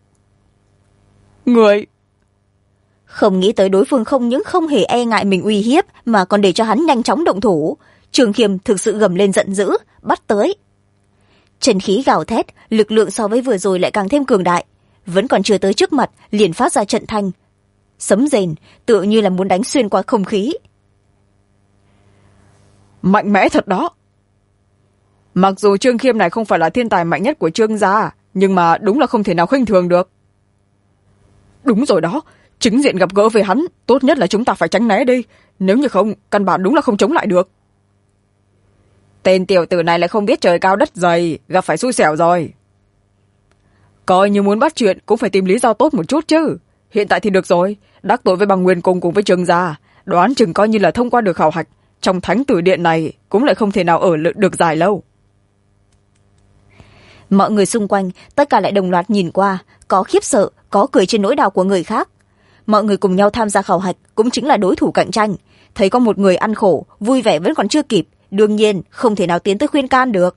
Người. Không nghĩ tới đối phương không những không hề e ngại mình uy hiếp mà còn để cho hắn nhanh chóng động thủ. Trương Khiêm thực sự gầm lên giận dữ, bắt tới. Chân khí gào thét, lực lượng so với vừa rồi lại càng thêm cường đại. Vẫn còn chưa tới trước mặt, liền phát ra trận thanh sấm rền, tựa như là muốn đánh xuyên qua không khí. Mạnh mẽ thật đó. Mặc dù Trương Khiêm này không phải là thiên tài mạnh nhất của Trương gia, nhưng mà đúng là không thể nào khinh thường được. Đúng rồi đó, chính diện gặp gỡ với hắn, tốt nhất là chúng ta phải tránh né đi, nếu như không, căn bản đúng là không chống lại được. Tên tiểu tử này lại không biết trời cao đất dày, gặp phải xui xẻo rồi. Coi như muốn bắt chuyện cũng phải tìm lý do tốt một chút chứ. Hiện tại thì được rồi, đắc tội với bằng Nguyên Cung cùng với Trương gia, đoán chừng coi như là thông qua được khảo hạch, trong Thánh Tử Điện này cũng lại không thể nào ở được dài lâu. Mọi người xung quanh tất cả lại đồng loạt nhìn qua, có khiếp sợ, có cười trên nỗi đau của người khác. Mọi người cùng nhau tham gia khảo hạch cũng chính là đối thủ cạnh tranh, thấy có một người ăn khổ vui vẻ vẫn còn chưa kịp, đương nhiên không thể nào tiến tới khuyên can được.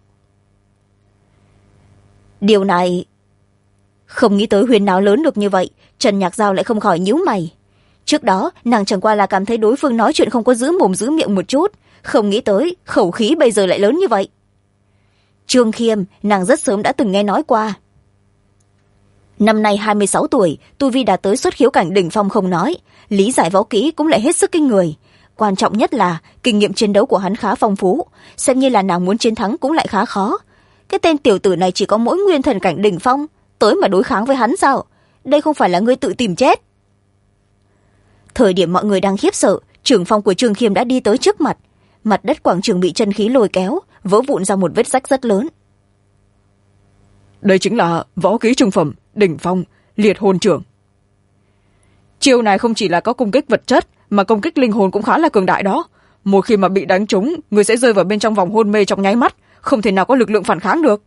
Điều này không nghĩ tới huyên náo lớn được như vậy. Trần Nhạc Giao lại không khỏi nhíu mày. Trước đó nàng chẳng qua là cảm thấy đối phương nói chuyện không có giữ mồm giữ miệng một chút, không nghĩ tới khẩu khí bây giờ lại lớn như vậy. Trương Khiêm nàng rất sớm đã từng nghe nói qua. Năm nay 26 tuổi, tu vi đã tới xuất khiếu cảnh đỉnh phong không nói, lý giải võ kỹ cũng lại hết sức kinh người. Quan trọng nhất là kinh nghiệm chiến đấu của hắn khá phong phú, xem như là nàng muốn chiến thắng cũng lại khá khó. Cái tên tiểu tử này chỉ có mỗi nguyên thần cảnh đỉnh phong, tới mà đối kháng với hắn sao? Đây không phải là ngươi tự tìm chết. Thời điểm mọi người đang khiếp sợ, trưởng phong của Trương Khiêm đã đi tới trước mặt. Mặt đất quảng trường bị chân khí lôi kéo, vỡ vụn ra một vết rách rất lớn. Đây chính là võ kỹ trung phẩm đỉnh phong liệt hồn trưởng. Chiêu này không chỉ là có công kích vật chất mà công kích linh hồn cũng khá là cường đại đó. Một khi mà bị đánh trúng, người sẽ rơi vào bên trong vòng hôn mê trong nháy mắt, không thể nào có lực lượng phản kháng được.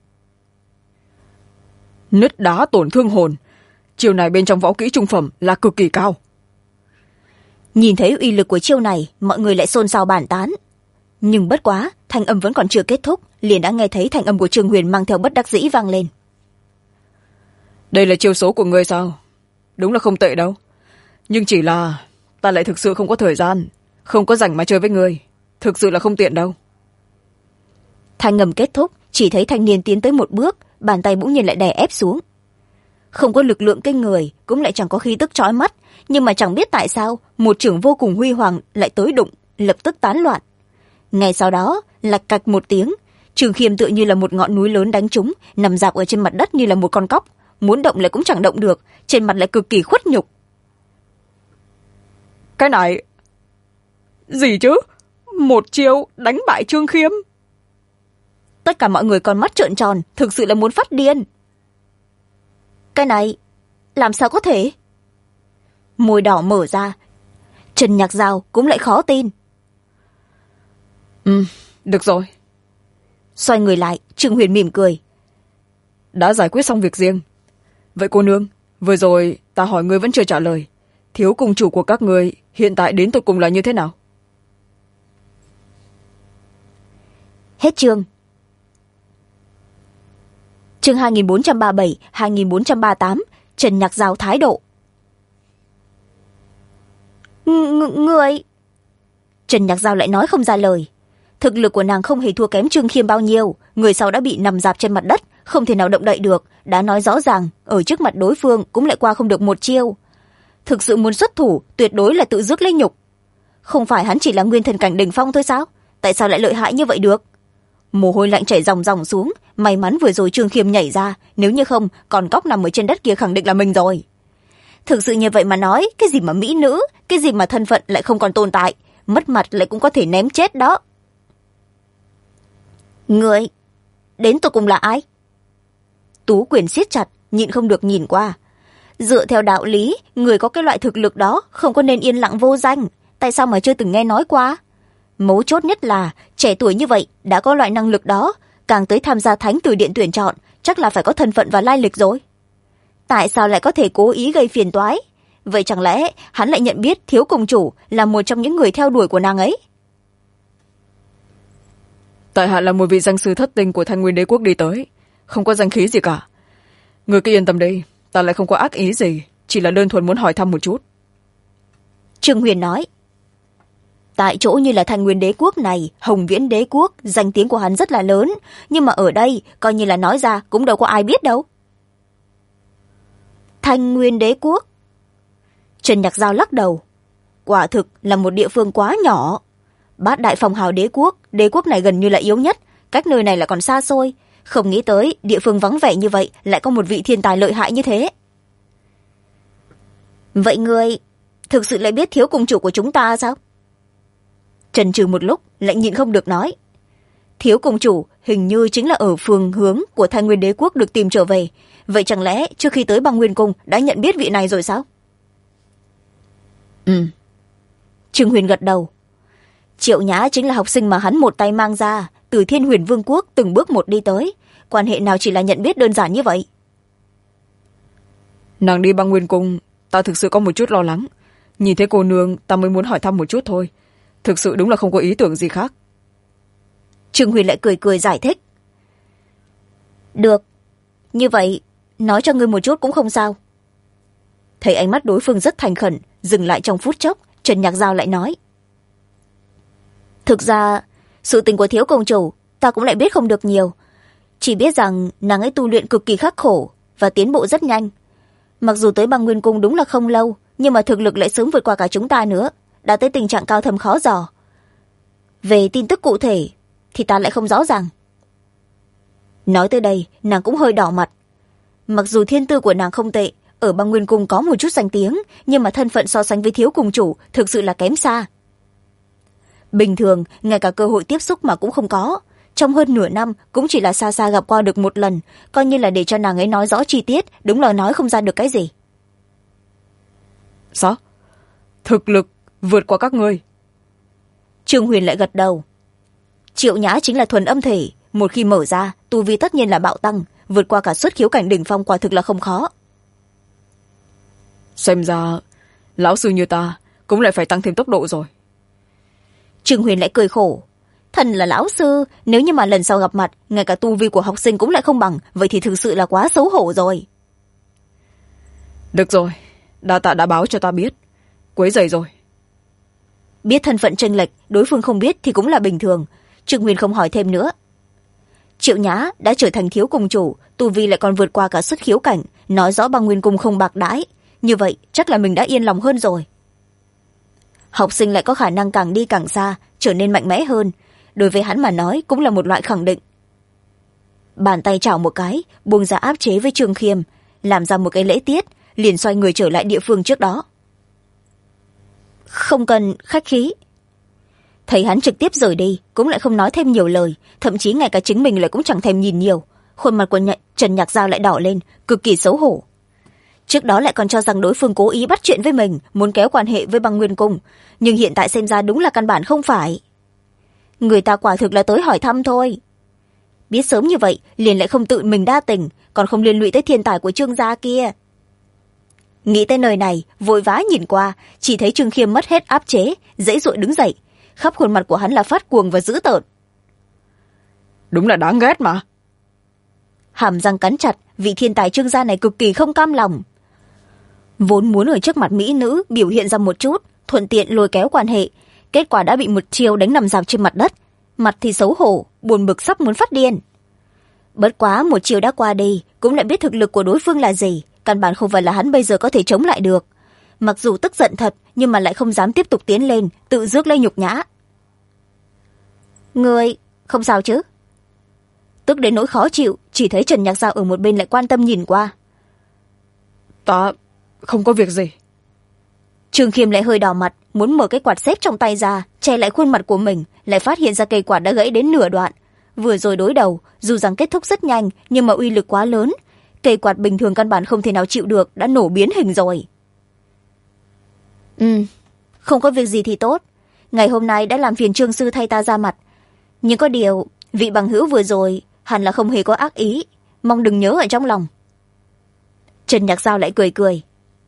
Nứt đá tổn thương hồn, chiêu này bên trong võ kỹ trung phẩm là cực kỳ cao. Nhìn thấy uy lực của chiêu này, mọi người lại xôn xao bàn tán. Nhưng bất quá, thanh âm vẫn còn chưa kết thúc, liền đã nghe thấy thanh âm của Trương Huyền mang theo bất đắc dĩ vang lên. Đây là chiêu số của ngươi sao? Đúng là không tệ đâu. Nhưng chỉ là ta lại thực sự không có thời gian, không có rảnh mà chơi với ngươi, thực sự là không tiện đâu. Thanh âm kết thúc, chỉ thấy thanh niên tiến tới một bước, bàn tay bỗng nhiên lại đè ép xuống. Không có lực lượng kinh người, cũng lại chẳng có khí tức chói mắt, nhưng mà chẳng biết tại sao một chưởng vô cùng huy hoàng lại tới đụng, lập tức tán loạn. Ngay sau đó lạch cạch một tiếng, Trương Khiêm tựa như là một ngọn núi lớn đánh trúng, nằm dạp ở trên mặt đất như là một con cóc, muốn động lại cũng chẳng động được, trên mặt lại cực kỳ khuất nhục. Cái này gì chứ? Một chiêu đánh bại Trương Khiêm? Tất cả mọi người con mắt trợn tròn, thực sự là muốn phát điên. Cái này làm sao có thể? Môi đỏ mở ra, Trần Nhạc Giao cũng lại khó tin. Được rồi. Xoay người lại, Trương Huyền mỉm cười. Đã giải quyết xong việc riêng. Vậy cô nương, vừa rồi ta hỏi ngươi vẫn chưa trả lời. Thiếu cung chủ của các ngươi hiện tại đến tột cùng là như thế nào? Hết chương. Chương 2437, 2438, Trần Nhạc Giao thái độ. Người... Trần Nhạc Giao lại nói không ra lời. Thực lực của nàng không hề thua kém Trương Khiêm bao nhiêu, người sau đã bị nằm dạp trên mặt đất, không thể nào động đậy được, đã nói rõ ràng, ở trước mặt đối phương cũng lại qua không được một chiêu. Thực sự muốn xuất thủ, tuyệt đối là tự rước lấy nhục. Không phải hắn chỉ là nguyên thần cảnh đỉnh phong thôi sao? Tại sao lại lợi hại như vậy được? Mồ hôi lạnh chảy ròng ròng xuống, may mắn vừa rồi Trương Khiêm nhảy ra, nếu như không, còn cóc nằm ở trên đất kia khẳng định là mình rồi. Thực sự như vậy mà nói, cái gì mà mỹ nữ, cái gì mà thân phận lại không còn tồn tại, mất mặt lại cũng có thể ném chết đó. Người đến tụi cùng là ai? Tú quyền siết chặt, nhịn không được nhìn qua. Dựa theo đạo lý, người có cái loại thực lực đó không có nên yên lặng vô danh, tại sao mà chưa từng nghe nói qua? Mấu chốt nhất là trẻ tuổi như vậy đã có loại năng lực đó, càng tới tham gia Thánh Tử Điện tuyển chọn, chắc là phải có thân phận và lai lịch rồi. Tại sao lại có thể cố ý gây phiền toái? Vậy chẳng lẽ hắn lại nhận biết thiếu cung chủ là một trong những người theo đuổi của nàng ấy? Tại hạ là một vị danh sư thất tinh của Thanh Nguyên Đế quốc đi tới, không có danh khí gì cả. Người cứ yên tâm đi, ta lại không có ác ý gì, chỉ là đơn thuần muốn hỏi thăm một chút. Trương Huyền nói. Tại chỗ như là Thanh Nguyên đế quốc này, Hồng Viễn đế quốc, danh tiếng của hắn rất là lớn, nhưng mà ở đây coi như là nói ra cũng đâu có ai biết đâu. Thanh Nguyên đế quốc? Trần Nhạc Giao lắc đầu. Quả thực là một địa phương quá nhỏ. Bát đại phong hào đế quốc này gần như là yếu nhất, cách nơi này lại còn xa xôi. Không nghĩ tới địa phương vắng vẻ như vậy lại có một vị thiên tài lợi hại như thế. Vậy ngươi thực sự lại biết thiếu cung chủ của chúng ta sao? Trần trừ một lúc lại nhịn không được nói. Thiếu cung chủ hình như chính là ở phương hướng của Thanh Nguyên đế quốc được tìm trở về. Vậy chẳng lẽ trước khi tới Băng Nguyên cung đã nhận biết vị này rồi sao? Trương Huyền gật đầu. Triệu Nhã chính là học sinh mà hắn một tay mang ra từ Thiên Huyền Vương quốc từng bước một đi tới. Quan hệ nào chỉ là nhận biết đơn giản như vậy? Nàng đi Băng Nguyên cung, ta thực sự có một chút lo lắng. Nhìn thấy cô nương ta mới muốn hỏi thăm một chút thôi. Thực sự đúng là không có ý tưởng gì khác. Trương Huyền lại cười cười giải thích. Được, như vậy nói cho ngươi một chút cũng không sao. Thấy ánh mắt đối phương rất thành khẩn, dừng lại trong phút chốc, Trần Nhạc Giao lại nói. Thực ra sự tình của thiếu công chủ ta cũng lại biết không được nhiều, chỉ biết rằng nàng ấy tu luyện cực kỳ khắc khổ và tiến bộ rất nhanh. Mặc dù tới Băng Nguyên cung đúng là không lâu, nhưng mà thực lực lại sớm vượt qua cả chúng ta nữa, đã tới tình trạng cao thâm khó dò. Về tin tức cụ thể thì ta lại không rõ ràng. Nói tới đây nàng cũng hơi đỏ mặt. Mặc dù thiên tư của nàng không tệ, ở Băng Nguyên cung có một chút danh tiếng, nhưng mà thân phận so sánh với thiếu cung chủ thực sự là kém xa. Bình thường ngay cả cơ hội tiếp xúc mà cũng không có, trong hơn nửa năm cũng chỉ là xa xa gặp qua được một lần, coi như là để cho nàng ấy nói rõ chi tiết, đúng là nói không ra được cái gì. Sao? Thực lực vượt qua các ngươi? Trương Huyền lại gật đầu. Triệu Nhã chính là thuần âm thể, một khi mở ra tu vi tất nhiên là bạo tăng, vượt qua cả xuất khiếu cảnh đỉnh phong quả thực là không khó. Xem ra lão sư như ta cũng lại phải tăng thêm tốc độ rồi. Trương Huyền lại cười khổ. Thần là lão sư, nếu như mà lần sau gặp mặt ngay cả tu vi của học sinh cũng lại không bằng, vậy thì thực sự là quá xấu hổ rồi. Được rồi, đa tạ đã báo cho ta biết, quấy rầy rồi. Biết thân phận chênh lệch đối phương không biết thì cũng là bình thường, Trương Huyền không hỏi thêm nữa. Triệu Nhã đã trở thành thiếu cung chủ, tu vi lại còn vượt qua cả xuất khiếu cảnh, nói rõ Băng Nguyên cung không bạc đãi, như vậy chắc là mình đã yên lòng hơn rồi. Học sinh lại có khả năng càng đi càng xa, trở nên mạnh mẽ hơn, đối với hắn mà nói cũng là một loại khẳng định. Bàn tay chảo một cái, buông ra áp chế với Trương Khiêm, làm ra một cái lễ tiết, liền xoay người trở lại địa phương trước đó. Không cần khách khí. Thấy hắn trực tiếp rời đi, cũng lại không nói thêm nhiều lời, thậm chí ngay cả chính mình lại cũng chẳng thèm nhìn nhiều. Khuôn mặt của Trần Nhạc Giao lại đỏ lên, cực kỳ xấu hổ. Trước đó lại còn cho rằng đối phương cố ý bắt chuyện với mình, muốn kéo quan hệ với Băng Nguyên cung, nhưng hiện tại xem ra đúng là căn bản không phải. Người ta quả thực là tới hỏi thăm thôi. Biết sớm như vậy liền lại không tự mình đa tình, còn không liên lụy tới thiên tài của Trương gia kia. Nghĩ tới nơi này, vội vã nhìn qua, chỉ thấy Trương Khiêm mất hết áp chế, dãy dụa đứng dậy, khắp khuôn mặt của hắn là phát cuồng và dữ tợn. Đúng là đáng ghét mà. Hàm răng cắn chặt, vị thiên tài Trương gia này cực kỳ không cam lòng. Vốn muốn ở trước mặt mỹ nữ biểu hiện ra một chút, thuận tiện lôi kéo quan hệ, kết quả đã bị một chiêu đánh nằm dạp trên mặt đất, mặt thì xấu hổ, buồn bực sắp muốn phát điên. Bất quá một chiêu đã qua đi, cũng lại biết thực lực của đối phương là gì, căn bản không phải là hắn bây giờ có thể chống lại được. Mặc dù tức giận thật, nhưng mà lại không dám tiếp tục tiến lên, tự rước lấy nhục nhã. Ngươi không sao chứ? Tức đến nỗi khó chịu, chỉ thấy Trần Nhạc Giao ở một bên lại quan tâm nhìn qua. Ta không có việc gì. Trương Khiêm lại hơi đỏ mặt, muốn mở cái quạt xếp trong tay ra, che lại khuôn mặt của mình, lại phát hiện ra cây quạt đã gãy đến nửa đoạn. Vừa rồi đối đầu, dù rằng kết thúc rất nhanh, nhưng mà uy lực quá lớn. Cây quạt bình thường căn bản không thể nào chịu được, đã nổ biến hình rồi. Không có việc gì thì tốt. Ngày hôm nay đã làm phiền Trương sư thay ta ra mặt. Nhưng có điều, vị bằng hữu vừa rồi hẳn là không hề có ác ý, mong đừng nhớ ở trong lòng. Trần Nhạc Giao lại cười cười.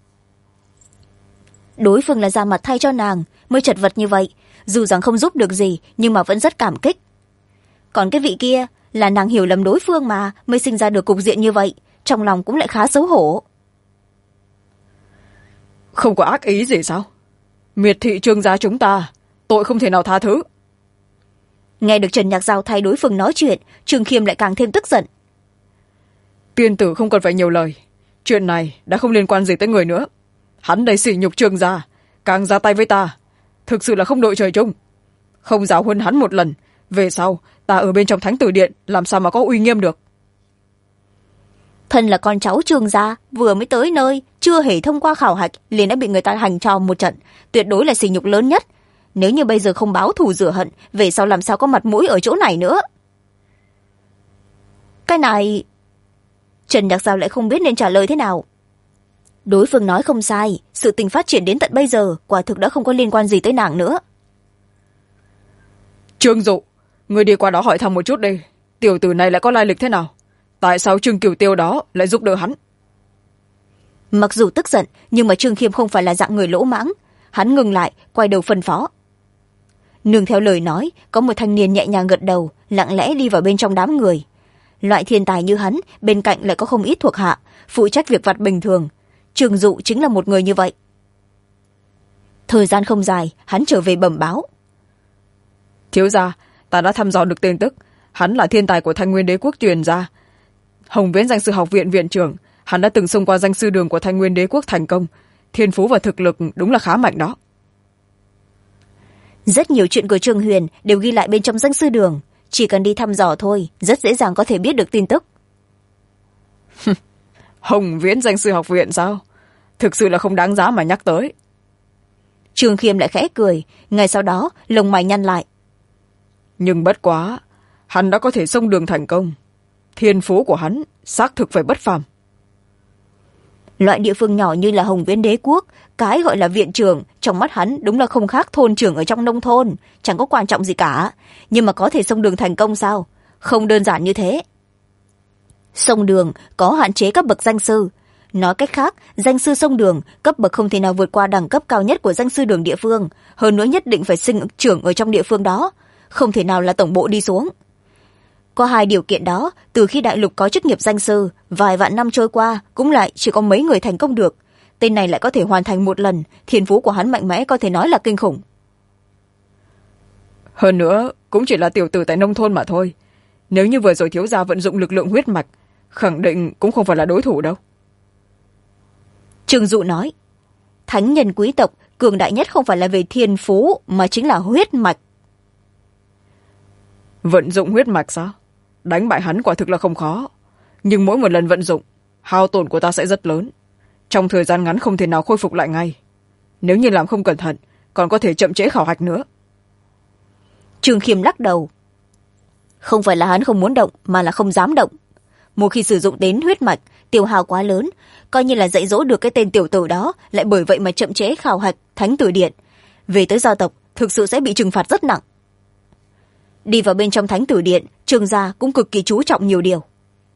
Đối phương là ra mặt thay cho nàng, mới chật vật như vậy, dù rằng không giúp được gì nhưng mà vẫn rất cảm kích. còn cái vị kia là nàng hiểu lầm đối phương mà mới sinh ra được cục diện như vậy, trong lòng cũng lại khá xấu hổ. Không có ác ý gì sao? Miệt thị Trương gia chúng ta, tội không thể nào tha thứ. Nghe được Trần Nhạc Giao thay đối phương nói chuyện, Trương Khiêm lại càng thêm tức giận. Tiên tử không cần phải nhiều lời, chuyện này đã không liên quan gì tới người nữa. Hắn đây sỉ nhục Trương gia, càng ra tay với ta, thực sự là không đội trời chung. Không giáo huấn hắn một lần, về sau ta ở bên trong Thánh Tử Điện làm sao mà có uy nghiêm được. Thân là con cháu Trương gia, vừa mới tới nơi, chưa hề thông qua khảo hạch liền đã bị người ta hành cho một trận, tuyệt đối là sỉ nhục lớn nhất. Nếu như bây giờ không báo thù rửa hận, về sau làm sao có mặt mũi ở chỗ này nữa. Cái này... Trần Nhạc Giao lại không biết nên trả lời thế nào. Đối phương nói không sai, sự tình phát triển đến tận bây giờ quả thực đã không có liên quan gì tới nàng nữa. Trương Dụ, người đi qua đó hỏi thăm một chút đi, tiểu tử này lại có lai lịch thế nào? Tại sao Trương Cửu Tiêu đó lại giúp đỡ hắn? Mặc dù tức giận, nhưng mà Trương Khiêm không phải là dạng người lỗ mãng. Hắn ngừng lại, quay đầu phân phó. Nương theo lời nói, có một thanh niên nhẹ nhàng gật đầu, lặng lẽ đi vào bên trong đám người. Loại thiên tài như hắn, bên cạnh lại có không ít thuộc hạ, phụ trách việc vặt bình thường. Trương Dụ chính là một người như vậy. Thời gian không dài, hắn trở về bẩm báo. Thiếu gia, ta đã thăm dò được tin tức, hắn là thiên tài của Thanh Nguyên Đế quốc truyền ra. Hồng Viễn danh sư học viện viện trưởng, hắn đã từng xông qua danh sư đường của Thanh Nguyên Đế quốc thành công, thiên phú và thực lực đúng là khá mạnh đó. Rất nhiều chuyện của Trương Huyền đều ghi lại bên trong danh sư đường, chỉ cần đi thăm dò thôi, rất dễ dàng có thể biết được tin tức. Hồng Viễn danh sư học viện sao? Thực sự là không đáng giá mà nhắc tới. Trương Khiêm lại khẽ cười, ngay sau đó lông mày nhăn lại. Nhưng bất quá, hắn đã có thể xông đường thành công, thiên phú của hắn xác thực phải bất phàm. Loại địa phương nhỏ như là Hồng Viễn Đế quốc, cái gọi là viện trưởng trong mắt hắn đúng là không khác thôn trưởng ở trong nông thôn, chẳng có quan trọng gì cả, nhưng mà có thể xông đường thành công sao? Không đơn giản như thế. Xông đường có hạn chế cấp bậc danh sư, nói cách khác, danh sư xông đường cấp bậc không thể nào vượt qua đẳng cấp cao nhất của danh sư đường địa phương, hơn nữa nhất định phải sinh trưởng ở trong địa phương đó, không thể nào là tổng bộ đi xuống. Có hai điều kiện đó, từ khi đại lục có chức nghiệp danh sư, vài vạn năm trôi qua cũng lại chỉ có mấy người thành công được. Tên này lại có thể hoàn thành một lần, thiên phú của hắn mạnh mẽ có thể nói là kinh khủng. Hơn nữa cũng chỉ là tiểu tử tại nông thôn mà thôi, nếu như vừa rồi thiếu gia vận dụng lực lượng huyết mạch, khẳng định cũng không phải là đối thủ đâu. Trương Dụ nói, thánh nhân quý tộc cường đại nhất không phải là về thiên phú mà chính là huyết mạch. Vận dụng huyết mạch sao? Đánh bại hắn quả thực là không khó, nhưng mỗi một lần vận dụng, hao tổn của ta sẽ rất lớn, trong thời gian ngắn không thể nào khôi phục lại ngay. Nếu như làm không cẩn thận, còn có thể chậm trễ khảo hạch nữa. Trương Khiêm lắc đầu. Không phải là hắn không muốn động, mà là không dám động. Một khi sử dụng đến huyết mạch, tiêu hao quá lớn, coi như là dạy dỗ được cái tên tiểu tử đó, lại bởi vậy mà chậm trễ khảo hạch Thánh Tử Điện. Về tới gia tộc, thực sự sẽ bị trừng phạt rất nặng. Đi vào bên trong Thánh Tử Điện, Trương gia cũng cực kỳ chú trọng nhiều điều.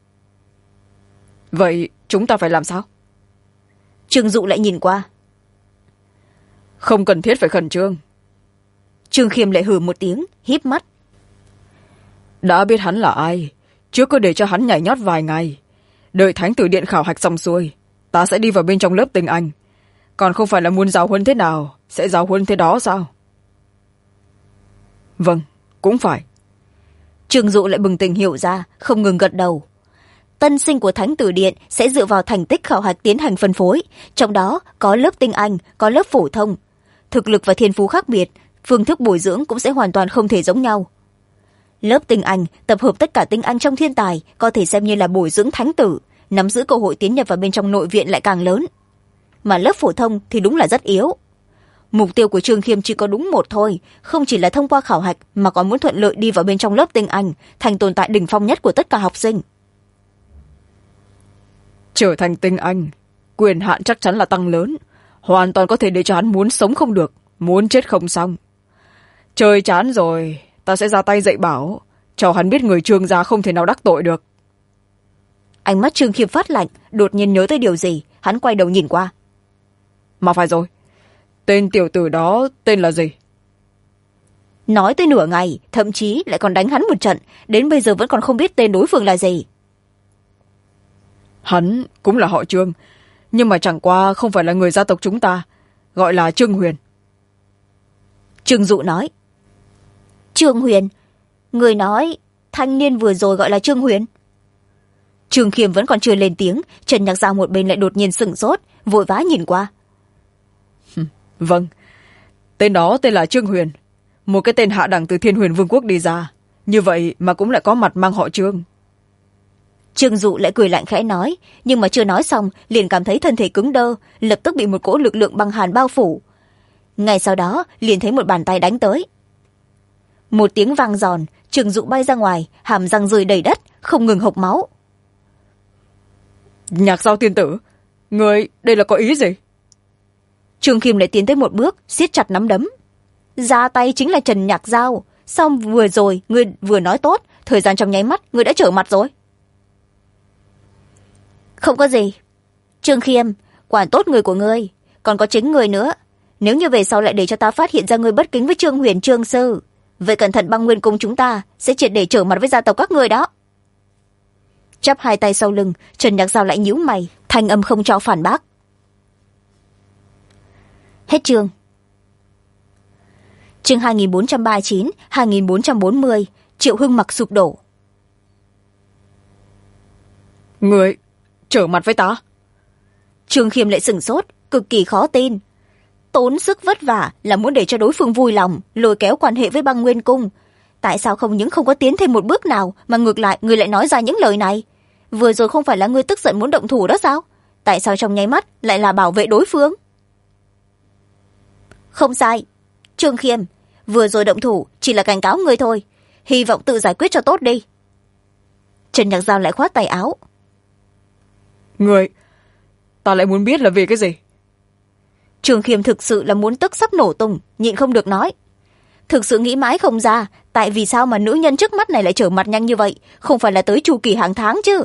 Vậy chúng ta phải làm sao? Trương Dụ lại nhìn qua. Không cần thiết phải khẩn trương. Trương Khiêm lại hừ một tiếng, híp mắt. Đã biết hắn là ai, trước cứ để cho hắn nhảy nhót vài ngày, đợi Thánh Tử Điện khảo hạch xong xuôi, ta sẽ đi vào bên trong lớp tiếng Anh. Còn không phải là muốn giáo huấn thế nào sẽ giáo huấn thế đó sao? Vâng, cũng phải. Trương Dụ lại bừng tỉnh hiểu ra, không ngừng gật đầu. Tân sinh của Thánh Tử Điện sẽ dựa vào thành tích khảo hạch tiến hành phân phối, trong đó có lớp tinh Anh, có lớp phổ thông. Thực lực và thiên phú khác biệt, phương thức bồi dưỡng cũng sẽ hoàn toàn không thể giống nhau. Lớp tinh Anh tập hợp tất cả tinh Anh trong thiên tài, có thể xem như là bồi dưỡng thánh tử, nắm giữ cơ hội tiến nhập vào bên trong nội viện lại càng lớn. Mà lớp phổ thông thì đúng là rất yếu. Mục tiêu của Trương Khiêm chỉ có đúng một thôi, không chỉ là thông qua khảo hạch mà còn muốn thuận lợi đi vào bên trong lớp tinh Anh, thành tồn tại đỉnh phong nhất của tất cả học sinh. Trở thành tinh Anh, quyền hạn chắc chắn là tăng lớn, hoàn toàn có thể để cho hắn muốn sống không được, muốn chết không xong. Chơi chán rồi, ta sẽ ra tay dạy bảo, cho hắn biết người Trương gia không thể nào đắc tội được. Ánh mắt Trương Khiêm phát lạnh, đột nhiên nhớ tới điều gì, hắn quay đầu nhìn qua. Mà phải rồi, tên tiểu tử đó tên là gì? nói tới nửa ngày, thậm chí lại còn đánh hắn một trận, đến bây giờ vẫn còn không biết tên đối phương là gì. Hắn cũng là họ Trương, nhưng mà chẳng qua không phải là người gia tộc chúng ta, gọi là Trương Huyền. Trương Dụ nói. Trương Huyền? Người nói thanh niên vừa rồi gọi là Trương Huyền? Trương Khiêm vẫn còn chưa lên tiếng, Trần Nhạc Giao một bên lại đột nhiên sửng sốt, vội vã nhìn qua. Vâng, tên đó tên là Trương Huyền, một cái tên hạ đẳng từ Thiên Huyền Vương quốc đi ra, như vậy mà cũng lại có mặt mang họ Trương. Trương Dụ lại cười lạnh khẽ nói, nhưng mà chưa nói xong liền cảm thấy thân thể cứng đơ, lập tức bị một cỗ lực lượng băng hàn bao phủ. Ngay sau đó liền thấy một bàn tay đánh tới. Một tiếng vang giòn, Trương Dụ bay ra ngoài, hàm răng rơi đầy đất, không ngừng hộc máu. Nhạc Giao tiên tử, người đây là có ý gì? Trương Khiêm lại tiến tới một bước, siết chặt nắm đấm. Ra tay chính là Trần Nhạc Giao, xong vừa rồi người vừa nói tốt, thời gian trong nháy mắt người đã trở mặt rồi. Không có gì. Trương Khiêm, quản tốt người của ngươi, còn có chính người nữa. Nếu như về sau lại để cho ta phát hiện ra ngươi bất kính với Trương Huyền Trương sư, vậy cẩn thận băng nguyên cung chúng ta sẽ triệt để trở mặt với gia tộc các ngươi đó. Chắp hai tay sau lưng, Trần Nhạc Giao lại nhíu mày, thanh âm không cho phản bác. Hết chương. Chương 2439, 2440, Triệu Hưng Mặc sụp đổ. Người trở mặt với ta? Trương Khiêm lại sửng sốt, cực kỳ khó tin. Tốn sức vất vả là muốn để cho đối phương vui lòng, lôi kéo quan hệ với băng nguyên cung. Tại sao không những không có tiến thêm một bước nào, mà ngược lại người lại nói ra những lời này? Vừa rồi không phải là ngươi tức giận muốn động thủ đó sao? Tại sao trong nháy mắt lại là bảo vệ đối phương? Không sai. Trương Khiêm, vừa rồi động thủ chỉ là cảnh cáo ngươi thôi. Hy vọng tự giải quyết cho tốt đi. Trần Nhạc Giao lại khoát tay áo. Người, ta lại muốn biết là vì cái gì? Trương Khiêm thực sự là muốn tức sắp nổ tung, nhịn không được nói. Thực sự nghĩ mãi không ra, tại vì sao mà nữ nhân trước mắt này lại trở mặt nhanh như vậy, không phải là tới chu kỳ hàng tháng chứ?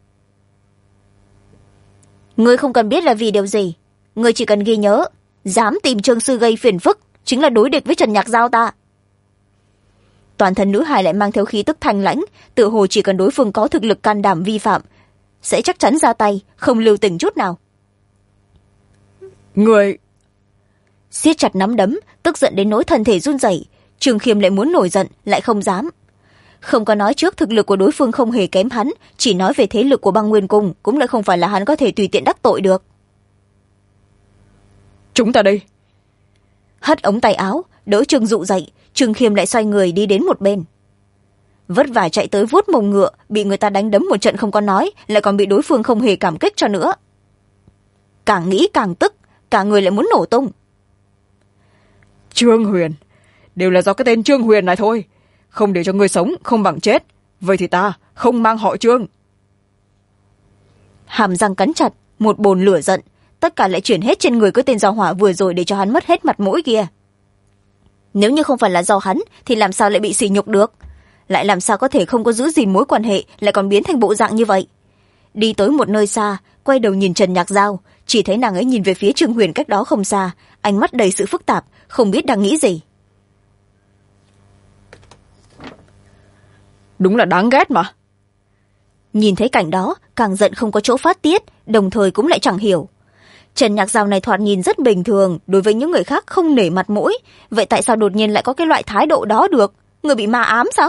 Ngươi không cần biết là vì điều gì, ngươi chỉ cần ghi nhớ, dám tìm Trương sư gây phiền phức, chính là đối địch với Trần Nhạc Giao ta. Toàn thân nữ hài lại mang theo khí tức thanh lãnh, tự hồ chỉ cần đối phương có thực lực can đảm vi phạm, sẽ chắc chắn ra tay, không lưu tình chút nào. Người siết chặt nắm đấm, tức giận đến nỗi thân thể run rẩy. Trương Khiêm lại muốn nổi giận, lại không dám. Không có nói trước thực lực của đối phương không hề kém hắn, chỉ nói về thế lực của băng nguyên cung cũng lại không phải là hắn có thể tùy tiện đắc tội được. chúng ta đi. Hất ống tay áo, đỡ Trương Dụ dậy, Trương Khiêm lại xoay người đi đến một bên. Vất vả chạy tới vuốt mông ngựa, bị người ta đánh đấm một trận không có nói, lại còn bị đối phương không hề cảm kích cho nữa. Càng nghĩ càng tức, cả người lại muốn nổ tung. Trương Huyền, đều là do cái tên Trương Huyền này thôi, không để cho người sống không bằng chết, vậy thì ta không mang họ Trương. Hàm răng cắn chặt, một bồn lửa giận, tất cả lại chuyển hết trên người cái tên gia hỏa vừa rồi để cho hắn mất hết mặt mũi kia. Nếu như không phải là do hắn thì làm sao lại bị sỉ nhục được, lại làm sao có thể không có giữ gìn mối quan hệ, lại còn biến thành bộ dạng như vậy. Đi tới một nơi xa, quay đầu nhìn Trần Nhạc Giao, chỉ thấy nàng ấy nhìn về phía Trương Huyền cách đó không xa, ánh mắt đầy sự phức tạp, không biết đang nghĩ gì. Đúng là đáng ghét mà. Nhìn thấy cảnh đó, càng giận không có chỗ phát tiết, đồng thời cũng lại chẳng hiểu. Trần Nhạc Giao này thoạt nhìn rất bình thường, đối với những người khác không nể mặt mũi, vậy tại sao đột nhiên lại có cái loại thái độ đó được? Người bị ma ám sao?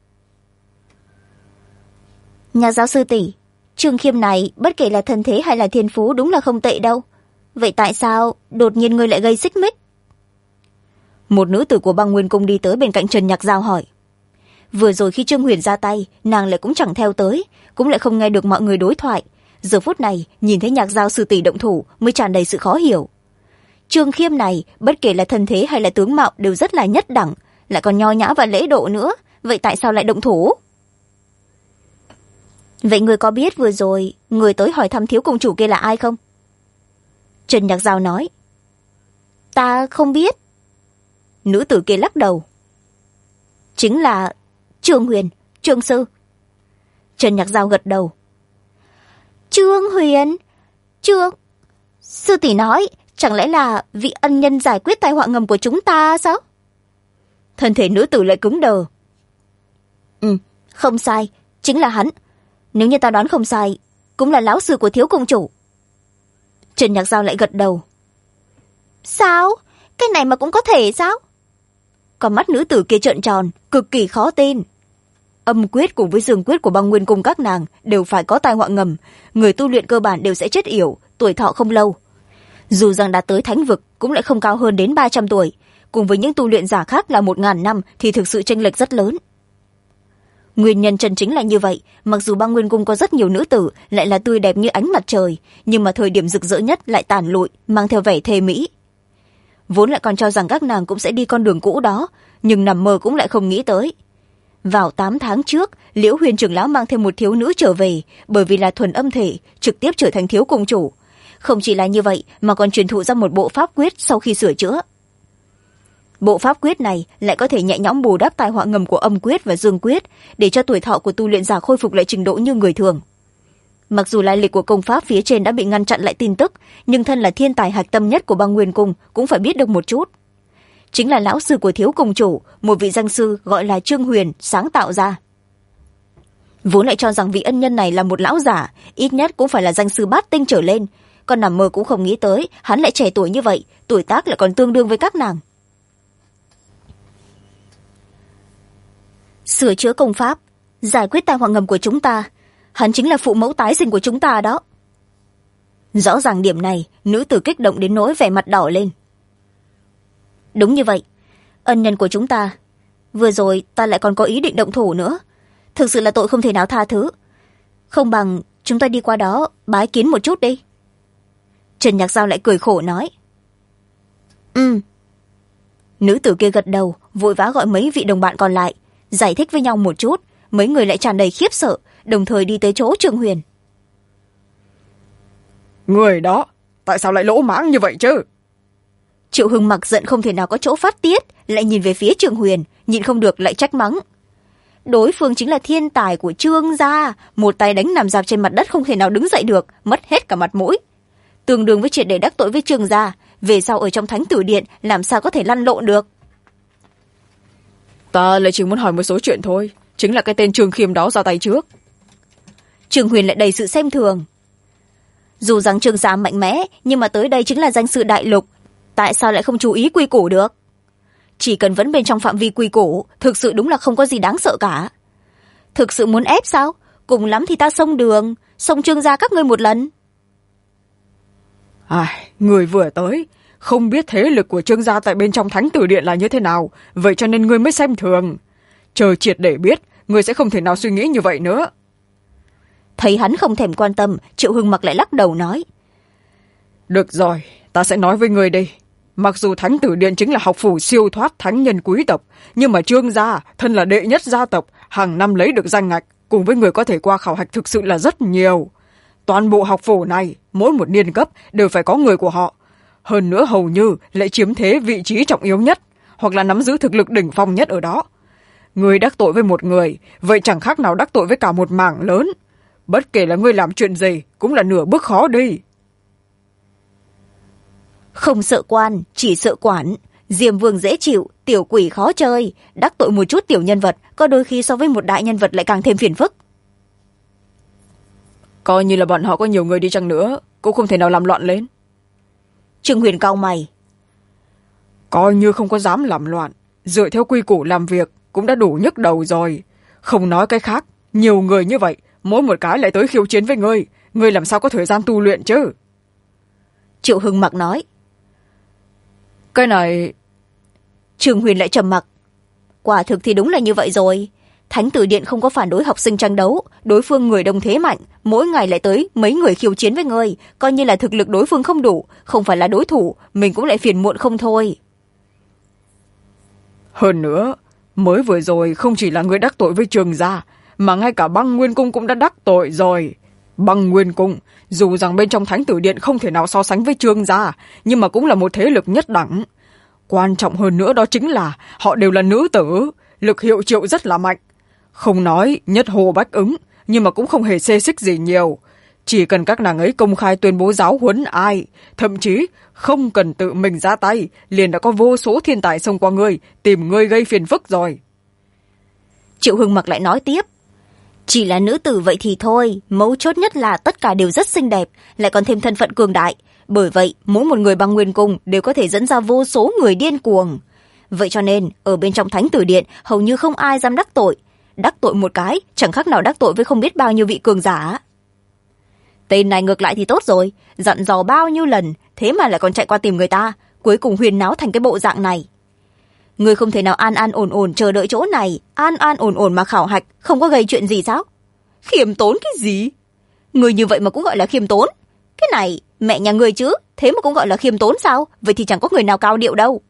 Nhà giáo sư tỷ, Trương Khiêm này bất kể là thân thế hay là thiên phú đúng là không tệ đâu. Vậy tại sao đột nhiên ngươi lại gây xích mích? Một nữ tử của băng nguyên cung đi tới bên cạnh Trần Nhạc Giao hỏi. Vừa rồi khi Trương Huyền ra tay, nàng lại cũng chẳng theo tới, cũng lại không nghe được mọi người đối thoại. Giờ phút này nhìn thấy Nhạc Giao sư tỷ động thủ mới tràn đầy sự khó hiểu. Trương Khiêm này bất kể là thân thế hay là tướng mạo đều rất là nhất đẳng, lại còn nho nhã và lễ độ nữa, vậy tại sao lại động thủ? Vậy người có biết vừa rồi người tới hỏi thăm thiếu công chủ kia là ai không? Trần Nhạc Giao nói. Ta không biết. Nữ tử kia lắc đầu. Chính là Trương Huyền, Trương sư. Trần Nhạc Giao gật đầu. Trương Huyền, Trương sư tỷ nói, chẳng lẽ là vị ân nhân giải quyết tai họa ngầm của chúng ta sao? thân thể nữ tử lại cứng đờ. Không sai, chính là hắn. Nếu như ta đoán không sai, cũng là lão sư của thiếu công chủ. Trần Nhạc Giao lại gật đầu. Sao? Cái này mà cũng có thể sao? Còn mắt nữ tử kia trợn tròn, cực kỳ khó tin. Âm quyết cùng với dương quyết của Băng Nguyên Cung các nàng đều phải có tai họa ngầm, người tu luyện cơ bản đều sẽ chết yểu, tuổi thọ không lâu. Dù rằng đã tới thánh vực cũng lại không cao hơn đến 300 tuổi, cùng với những tu luyện giả khác là 1000 năm thì thực sự chênh lệch rất lớn. Nguyên nhân chân chính là như vậy, mặc dù Băng Nguyên Cung có rất nhiều nữ tử lại là tươi đẹp như ánh mặt trời, nhưng mà thời điểm rực rỡ nhất lại tàn lụi, mang theo vẻ thê mỹ. Vốn lại còn cho rằng các nàng cũng sẽ đi con đường cũ đó, nhưng nằm mơ cũng lại không nghĩ tới. Vào 8 tháng trước, Liễu Huyền trưởng lão mang thêm một thiếu nữ trở về, bởi vì là thuần âm thể, trực tiếp trở thành thiếu cung chủ. Không chỉ là như vậy mà còn truyền thụ ra một bộ pháp quyết sau khi sửa chữa. Bộ pháp quyết này lại có thể nhẹ nhõm bù đắp tai họa ngầm của âm quyết và dương quyết, để cho tuổi thọ của tu luyện giả khôi phục lại trình độ như người thường. Mặc dù lai lịch của công pháp phía trên đã bị ngăn chặn lại tin tức, nhưng thân là thiên tài hạch tâm nhất của Băng Nguyên Cung cũng phải biết được một chút. Chính là lão sư của thiếu cung chủ, một vị danh sư gọi là Trương Huyền sáng tạo ra. Vốn lại cho rằng vị ân nhân này là một lão giả, ít nhất cũng phải là danh sư bát tinh trở lên, còn nằm mơ cũng không nghĩ tới hắn lại trẻ tuổi như vậy, tuổi tác lại còn tương đương với các nàng. Sửa chữa công pháp, giải quyết tai họa ngầm của chúng ta, hắn chính là phụ mẫu tái sinh của chúng ta đó. Rõ ràng điểm này, nữ tử kích động đến nỗi vẻ mặt đỏ lên. Đúng như vậy, ân nhân của chúng ta. Vừa rồi ta lại còn có ý định động thủ nữa, thực sự là tội không thể nào tha thứ. Không bằng chúng ta đi qua đó bái kiến một chút đi. Trần Nhạc Giao lại cười khổ nói. Nữ tử kia gật đầu, vội vã gọi mấy vị đồng bạn còn lại, giải thích với nhau một chút. Mấy người lại tràn đầy khiếp sợ, đồng thời đi tới chỗ Trương Huyền. Người đó, tại sao lại lỗ mãng như vậy chứ? Triệu Hưng Mặc giận không thể nào có chỗ phát tiết, lại nhìn về phía Trương Huyền, nhịn không được lại trách mắng. Đối phương chính là thiên tài của Trương gia, một tay đánh nằm dạp trên mặt đất không thể nào đứng dậy được, mất hết cả mặt mũi. Tương đương với triệt để đắc tội với Trương gia, về sau ở trong Thánh Tử Điện làm sao có thể lăn lộn được. Ta lại chỉ muốn hỏi một số chuyện thôi, chính là cái tên Trương Khiêm đó ra tay trước. Trương Huyền lại đầy sự xem thường. Dù rằng Trương gia mạnh mẽ, nhưng mà tới đây chính là danh sự đại lục, tại sao lại không chú ý quy củ được? Chỉ cần vẫn bên trong phạm vi quy củ, thực sự đúng là không có gì đáng sợ cả. Thực sự muốn ép sao? Cùng lắm thì ta xông đường, xông Trương gia các ngươi một lần. Người vừa tới, không biết thế lực của Trương gia tại bên trong Thánh Tử Điện là như thế nào, vậy cho nên ngươi mới xem thường. Chờ triệt để biết, ngươi sẽ không thể nào suy nghĩ như vậy nữa. Thấy hắn không thèm quan tâm, Triệu Hưng Mặc lại lắc đầu nói. Được rồi, ta sẽ nói với ngươi đây. Mặc dù Thánh Tử Điện chính là học phủ siêu thoát thánh nhân quý tộc, nhưng mà Trương gia thân là đệ nhất gia tộc, hàng năm lấy được danh ngạch, cùng với người có thể qua khảo hạch thực sự là rất nhiều. Toàn bộ học phủ này, mỗi một niên cấp đều phải có người của họ. Hơn nữa hầu như lại chiếm thế vị trí trọng yếu nhất, hoặc là nắm giữ thực lực đỉnh phong nhất ở đó. Người đắc tội với một người, vậy chẳng khác nào đắc tội với cả một mảng lớn. Bất kể là ngươi làm chuyện gì, cũng là nửa bước khó đi. Không sợ quan, chỉ sợ quản. Diêm Vương dễ chịu, tiểu quỷ khó chơi. Đắc tội một chút tiểu nhân vật, có đôi khi so với một đại nhân vật lại càng thêm phiền phức. Coi như là bọn họ có nhiều người đi chăng nữa, cũng không thể nào làm loạn lên. Trương Huyền cau mày. Coi như không có dám làm loạn, dựa theo quy củ làm việc cũng đã đủ nhức đầu rồi. Không nói cái khác, nhiều người như vậy, mỗi một cái lại tới khiêu chiến với ngươi làm sao có thời gian tu luyện chứ? Triệu Hưng Mặc nói. Cái này... Trương Huyền lại trầm mặc. Quả thực thì đúng là như vậy rồi. Thánh Tử Điện không có phản đối học sinh tranh đấu, đối phương người đông thế mạnh, mỗi ngày lại tới mấy người khiêu chiến với ngươi, coi như là thực lực đối phương không đủ, không phải là đối thủ, mình cũng lại phiền muộn không thôi. Hơn nữa, mới vừa rồi không chỉ là người đắc tội với Trương gia, mà ngay cả Băng Nguyên Cung cũng đã đắc tội rồi. Băng Nguyên Cung, dù rằng bên trong Thánh Tử Điện không thể nào so sánh với Trương gia, nhưng mà cũng là một thế lực nhất đẳng. Quan trọng hơn nữa đó chính là họ đều là nữ tử, lực hiệu triệu rất là mạnh. Không nói nhất hồ bách ứng, nhưng mà cũng không hề xê xích gì nhiều. chỉ cần các nàng ấy công khai tuyên bố giáo huấn ai, thậm chí không cần tự mình ra tay, liền đã có vô số thiên tài xông qua ngươi, tìm ngươi gây phiền phức rồi. Triệu Hưng Mặc lại nói tiếp, chỉ là nữ tử vậy thì thôi, mấu chốt nhất là tất cả đều rất xinh đẹp, lại còn thêm thân phận cường đại, bởi vậy mỗi một người băng nguyên cung đều có thể dẫn ra vô số người điên cuồng. Vậy cho nên ở bên trong Thánh Tử Điện hầu như không ai dám đắc tội một cái chẳng khác nào đắc tội với không biết bao nhiêu vị cường giả. Tên này ngược lại thì tốt rồi, dặn dò bao nhiêu lần, thế mà lại còn chạy qua tìm người ta, cuối cùng huyên náo thành cái bộ dạng này. Người không thể nào an an ổn ổn chờ đợi chỗ này, an an ổn ổn mà khảo hạch, không có gây chuyện gì sao? Khiêm tốn cái gì? Người như vậy mà cũng gọi là khiêm tốn? Cái này mẹ nhà người chứ, thế mà cũng gọi là khiêm tốn sao? Vậy thì chẳng có người nào cao điệu đâu.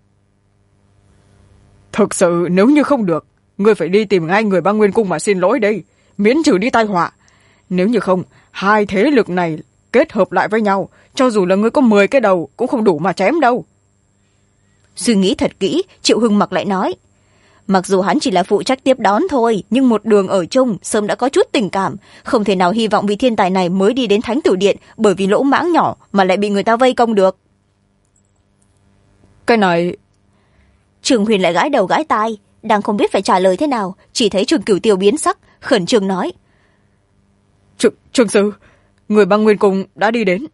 Thực sự nếu như không được, ngươi phải đi tìm ngay người băng nguyên cung mà xin lỗi đây, miễn trừ đi tai họa. Nếu như không, hai thế lực này kết hợp lại với nhau, cho dù là ngươi có 10 cái đầu cũng không đủ mà chém đâu. Suy nghĩ thật kỹ, Triệu Hưng Mặc lại nói, mặc dù hắn chỉ là phụ trách tiếp đón thôi, nhưng một đường ở chung sớm đã có chút tình cảm, không thể nào hy vọng vì thiên tài này mới đi đến Thánh Tử Điện bởi vì lỗ mãng nhỏ mà lại bị người ta vây công được. Cái này... Trường Huyền lại gãi đầu gãi tai, đang không biết phải trả lời thế nào, chỉ thấy Trường Cửu Tiêu biến sắc, khẩn trương nói, Trường sư, người băng nguyên cung đã đi đến.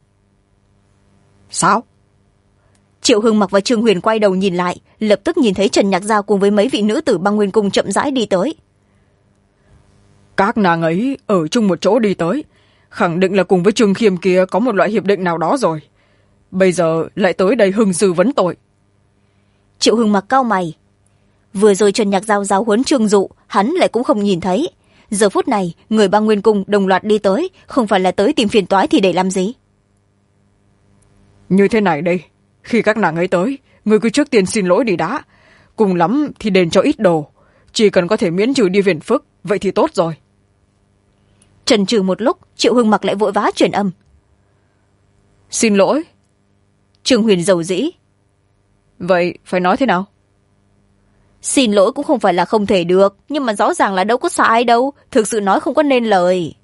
Sao? Triệu Hưng Mặc và Trương Huyền quay đầu nhìn lại, lập tức nhìn thấy Trần Nhạc Giao cùng với mấy vị nữ tử băng nguyên cung chậm rãi đi tới. Các nàng ấy ở chung một chỗ đi tới, khẳng định là cùng với Trương Khiêm kia có một loại hiệp định nào đó rồi. Bây giờ lại tới đây hưng sư vấn tội. Triệu Hưng Mặc cau mày. Vừa rồi Trần Nhạc Giao giáo huấn Trương Dụ, hắn lại cũng không nhìn thấy. Giờ phút này, người băng nguyên cung đồng loạt đi tới, không phải là tới tìm phiền toái thì để làm gì? Như thế này đây, khi các nàng ấy tới, người cứ trước tiên xin lỗi đi đã. Cùng lắm thì đền cho ít đồ. Chỉ cần có thể miễn trừ đi phiền phức, vậy thì tốt rồi. Chần chừ một lúc, Triệu Hưng Mặc lại vội vã truyền âm. Xin lỗi. Trương Huyền dầu dĩ. Vậy phải nói thế nào? Xin lỗi cũng không phải là không thể được, nhưng mà rõ ràng là đâu có sai đâu, thực sự nói không có nên lời.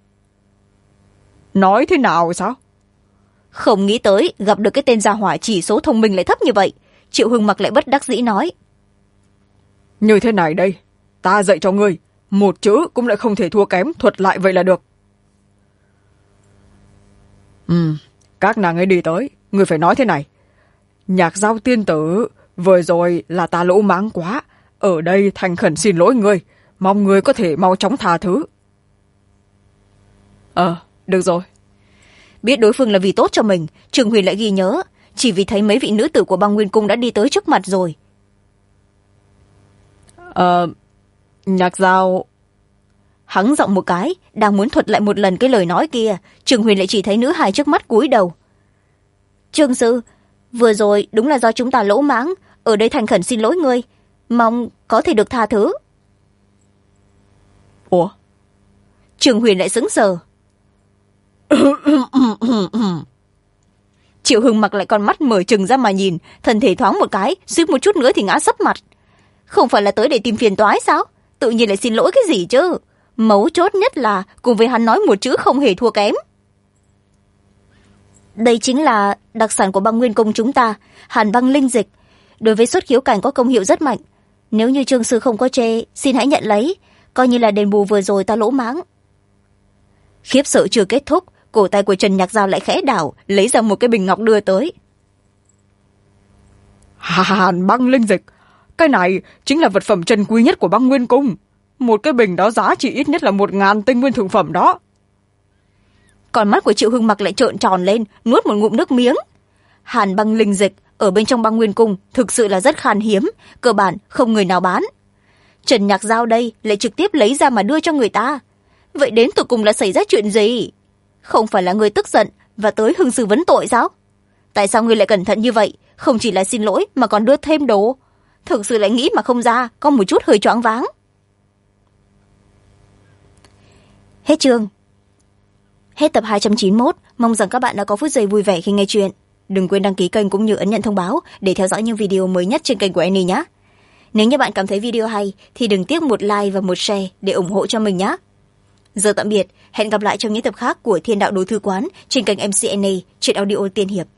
Nói thế nào sao? Không nghĩ tới gặp được cái tên gia hỏa chỉ số thông minh lại thấp như vậy. Triệu Hưng Mặc lại bất đắc dĩ nói, như thế này đây, ta dạy cho ngươi, một chữ cũng lại không thể thua kém, thuật lại vậy là được. Các nàng ấy đi tới, ngươi phải nói thế này. Nhạc Giao tiên tử, vừa rồi là ta lỗ mãng quá, ở đây thành khẩn xin lỗi ngươi, mong ngươi có thể mau chóng tha thứ. Được rồi. Biết đối phương là vì tốt cho mình, Trường Huyền lại ghi nhớ, chỉ vì thấy mấy vị nữ tử của băng nguyên cung đã đi tới trước mặt rồi. Nhạc Giao... Hắng giọng một cái, đang muốn thuật lại một lần cái lời nói kia, Trường Huyền lại chỉ thấy nữ hài trước mắt cúi đầu. Trương sư, vừa rồi đúng là do chúng ta lỗ mãng, ở đây thành khẩn xin lỗi ngươi, mong có thể được tha thứ. Ủa? Trường Huyền lại sững sờ. Triệu Hưng Mặc lại con mắt mở trừng ra mà nhìn, thân thể thoáng một cái, suýt một chút nữa thì ngã sấp mặt. Không phải là tới để tìm phiền toái sao? Tự nhiên lại xin lỗi cái gì chứ? Mấu chốt nhất là cùng với hắn nói một chữ không hề thua kém. Đây chính là đặc sản của băng nguyên cung chúng ta, hàn băng linh dịch. Đối với xuất khiếu cảnh có công hiệu rất mạnh. Nếu như Trương sư không có chê, xin hãy nhận lấy, coi như là đền bù vừa rồi ta lỗ mãng. Khiếp sợ chưa kết thúc, cổ tay của Trần Nhạc Giao lại khẽ đảo, lấy ra một cái bình ngọc đưa tới. Hàn băng linh dịch, cái này chính là vật phẩm trân quý nhất của băng nguyên cung. Một cái bình đó giá trị ít nhất là 1000 tinh nguyên thượng phẩm đó. Còn mắt của Triệu Hưng Mặc lại trợn tròn lên, nuốt một ngụm nước miếng. Hàn băng linh dịch ở bên trong băng nguyên cung thực sự là rất khan hiếm, cơ bản không người nào bán. Trần Nhạc Giao đây lại trực tiếp lấy ra mà đưa cho người ta. Vậy đến tụi cùng là xảy ra chuyện gì? Không phải là người tức giận và tới hưng sư vấn tội sao? Tại sao người lại cẩn thận như vậy? Không chỉ là xin lỗi mà còn đưa thêm đồ. Thực sự lại nghĩ mà không ra, có một chút hơi choáng váng. Hết chương. Hết tập 291. Mong rằng các bạn đã có phút giây vui vẻ khi nghe chuyện. Đừng quên đăng ký kênh cũng như ấn nhận thông báo để theo dõi những video mới nhất trên kênh của Annie nhé. Nếu như bạn cảm thấy video hay thì đừng tiếc một like và một share để ủng hộ cho mình nhé. Giờ tạm biệt, hẹn gặp lại trong những tập khác của Thiên Đạo Đối Thư Quán trên kênh mcna trên audio Tiên Hiệp.